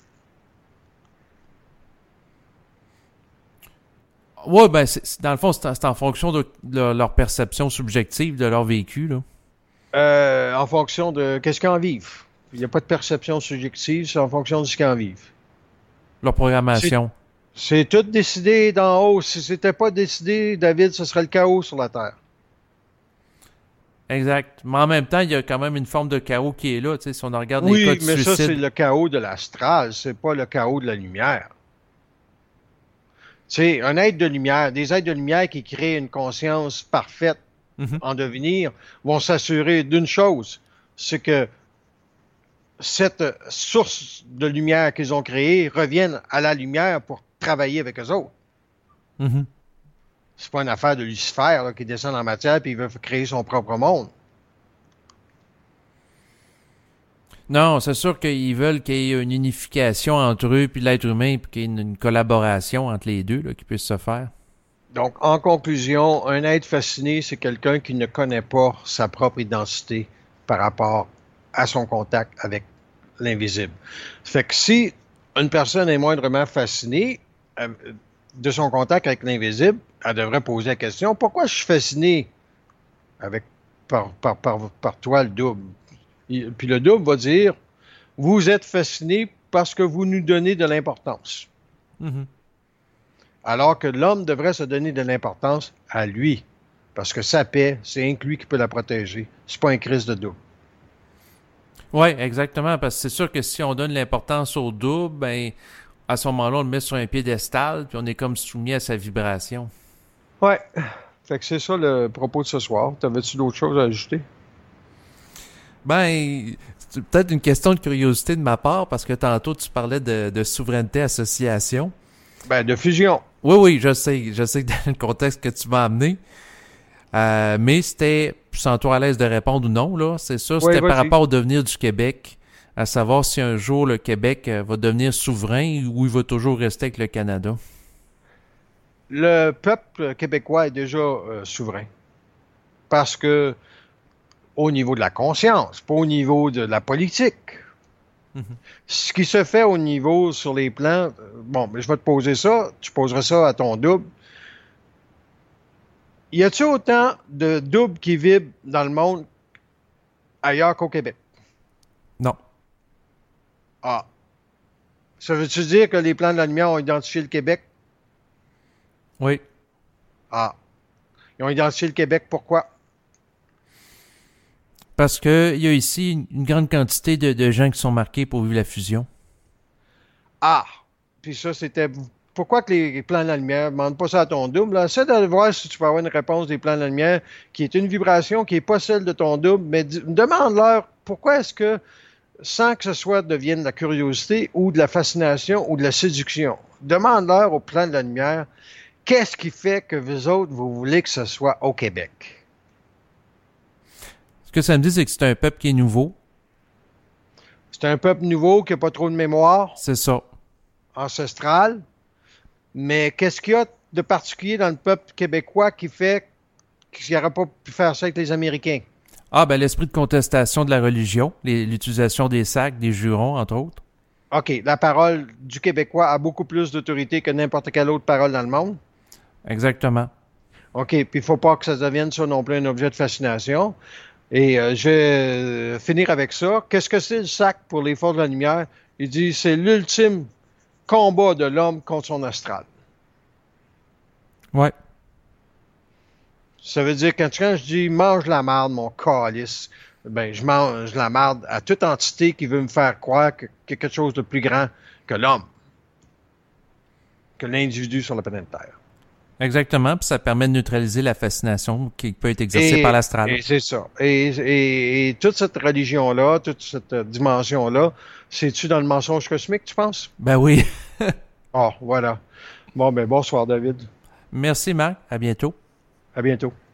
[SPEAKER 1] Oui, ben, c'est, c'est- dans le fond, c'est, c'est en fonction de, de leur perception subjective de leur vécu, là.
[SPEAKER 2] Euh, en fonction de qu'est-ce qu'ils en vivent. Il n'y a pas de perception subjective, c'est en fonction de ce qu'ils en vivent.
[SPEAKER 1] Leur programmation.
[SPEAKER 2] C'est tout décidé d'en haut. Si c'était pas décidé, David, ce serait le chaos sur la Terre.
[SPEAKER 1] Exact. Mais en même temps, il y a quand même une forme de chaos qui est là. Tu sais, si on regarde les
[SPEAKER 2] Oui,
[SPEAKER 1] cas de
[SPEAKER 2] mais ça, c'est
[SPEAKER 1] suicide.
[SPEAKER 2] le chaos de l'astral, c'est pas le chaos de la lumière. Tu sais, un être de lumière, des êtres de lumière qui créent une conscience parfaite
[SPEAKER 1] Mhm.
[SPEAKER 2] en devenir, vont s'assurer d'une chose, c'est que cette source de lumière qu'ils ont créée revienne à la lumière pour travailler avec eux autres.
[SPEAKER 1] Mhm.
[SPEAKER 2] C'est pas une affaire de Lucifer là, qui descend en matière et il veut créer son propre monde.
[SPEAKER 1] Non, c'est sûr qu'ils veulent qu'il y ait une unification entre eux puis l'être humain, puis qu'il y ait une, une collaboration entre les deux là, qui puisse se faire.
[SPEAKER 2] Donc, en conclusion, un être fasciné, c'est quelqu'un qui ne connaît pas sa propre identité par rapport à son contact avec l'invisible. Fait que si une personne est moindrement fascinée euh, de son contact avec l'invisible, elle devrait poser la question, pourquoi je suis fasciné avec, par, par, par, par toi, le double? Il- puis le double va dire, vous êtes fasciné parce que vous nous donnez de l'importance.
[SPEAKER 1] Mhm.
[SPEAKER 2] Alors que l'homme devrait se donner de l'importance à lui. Parce que sa paix, c'est un que lui qui peut la protéger. C'est pas un Christ de double.
[SPEAKER 1] Oui, exactement. Parce que c'est sûr que si on donne l'importance au double, ben à ce moment-là, on le met sur un piédestal, puis on est comme soumis à sa vibration.
[SPEAKER 2] Ouais. Fait que c'est ça le propos de ce soir. T'avais-tu d'autres choses à ajouter?
[SPEAKER 1] Ben, c'est peut-être une question de curiosité de ma part, parce que tantôt tu parlais de, de souveraineté association.
[SPEAKER 2] Ben, de fusion.
[SPEAKER 1] Oui, oui, je sais, je sais que dans le contexte que tu m'as amené, euh, mais c'était, sans toi à l'aise de répondre ou non, là, c'est ça,
[SPEAKER 2] Oui,
[SPEAKER 1] c'était par
[SPEAKER 2] vas-y.
[SPEAKER 1] rapport au devenir du Québec, à savoir si un jour le Québec euh, va devenir souverain ou il va toujours rester avec le Canada.
[SPEAKER 2] Le peuple québécois est déjà euh, souverain. Parce que, au niveau de la conscience, pas au niveau de la politique.
[SPEAKER 1] Mhm.
[SPEAKER 2] Ce qui se fait au niveau sur les plans, euh, bon, mais je vais te poser ça, tu poseras ça à ton double. Y a-t-il autant de doubles qui vibrent dans le monde ailleurs qu'au Québec?
[SPEAKER 1] Non.
[SPEAKER 2] Ah. Ça veut-tu dire que les plans de la lumière ont identifié le Québec?
[SPEAKER 1] Oui.
[SPEAKER 2] Ah. Ils ont identifié le Québec, pourquoi?
[SPEAKER 1] Parce que il y a ici une, une grande quantité de, de gens qui sont marqués pour vivre la fusion.
[SPEAKER 2] Ah. Puis ça, c'était... Pourquoi que les plans de la lumière? Demande pas ça à ton double. Là. Essaie de voir si tu peux avoir une réponse des plans de la lumière qui est une vibration qui n'est pas celle de ton double, mais d- demande-leur pourquoi est-ce que, sans que ce soit devienne de la curiosité ou de la fascination ou de la séduction, demande-leur au plan de la lumière qu'est-ce qui fait que vous autres, vous voulez que ce soit au Québec?
[SPEAKER 1] Ce que ça me dit, c'est que c'est un peuple qui est nouveau.
[SPEAKER 2] C'est un peuple nouveau qui n'a pas trop de mémoire.
[SPEAKER 1] C'est ça.
[SPEAKER 2] Ancestrale. Mais qu'est-ce qu'il y a de particulier dans le peuple québécois qui fait qu'il n'aurait pas pu faire ça avec les Américains?
[SPEAKER 1] Ah, ben l'esprit de contestation de la religion, les, l'utilisation des sacs, des jurons, entre autres.
[SPEAKER 2] OK, la parole du Québécois a beaucoup plus d'autorité que n'importe quelle autre parole dans le monde.
[SPEAKER 1] Exactement.
[SPEAKER 2] OK, puis il ne faut pas que ça devienne ça non plus un objet de fascination. Et euh, je vais euh, finir avec ça. Qu'est-ce que c'est le sac pour les forces de la lumière? Il dit c'est l'ultime combat de l'homme contre son astral.
[SPEAKER 1] Ouais.
[SPEAKER 2] Ça veut dire que quand je dis mange la marde, mon calice, ben je mange la marde à toute entité qui veut me faire croire que quelque chose de plus grand que l'homme, que l'individu sur la planète Terre.
[SPEAKER 1] Exactement, puis ça permet de neutraliser la fascination qui peut être exercée
[SPEAKER 2] Et,
[SPEAKER 1] par l'astral.
[SPEAKER 2] et c'est ça. Et, et, et toute cette religion-là, toute cette dimension-là, c'est-tu dans le mensonge cosmique, tu penses?
[SPEAKER 1] Ben oui.
[SPEAKER 2] Ah, voilà. Bon, ben bonsoir, David.
[SPEAKER 1] Merci, Marc. À bientôt.
[SPEAKER 2] À bientôt.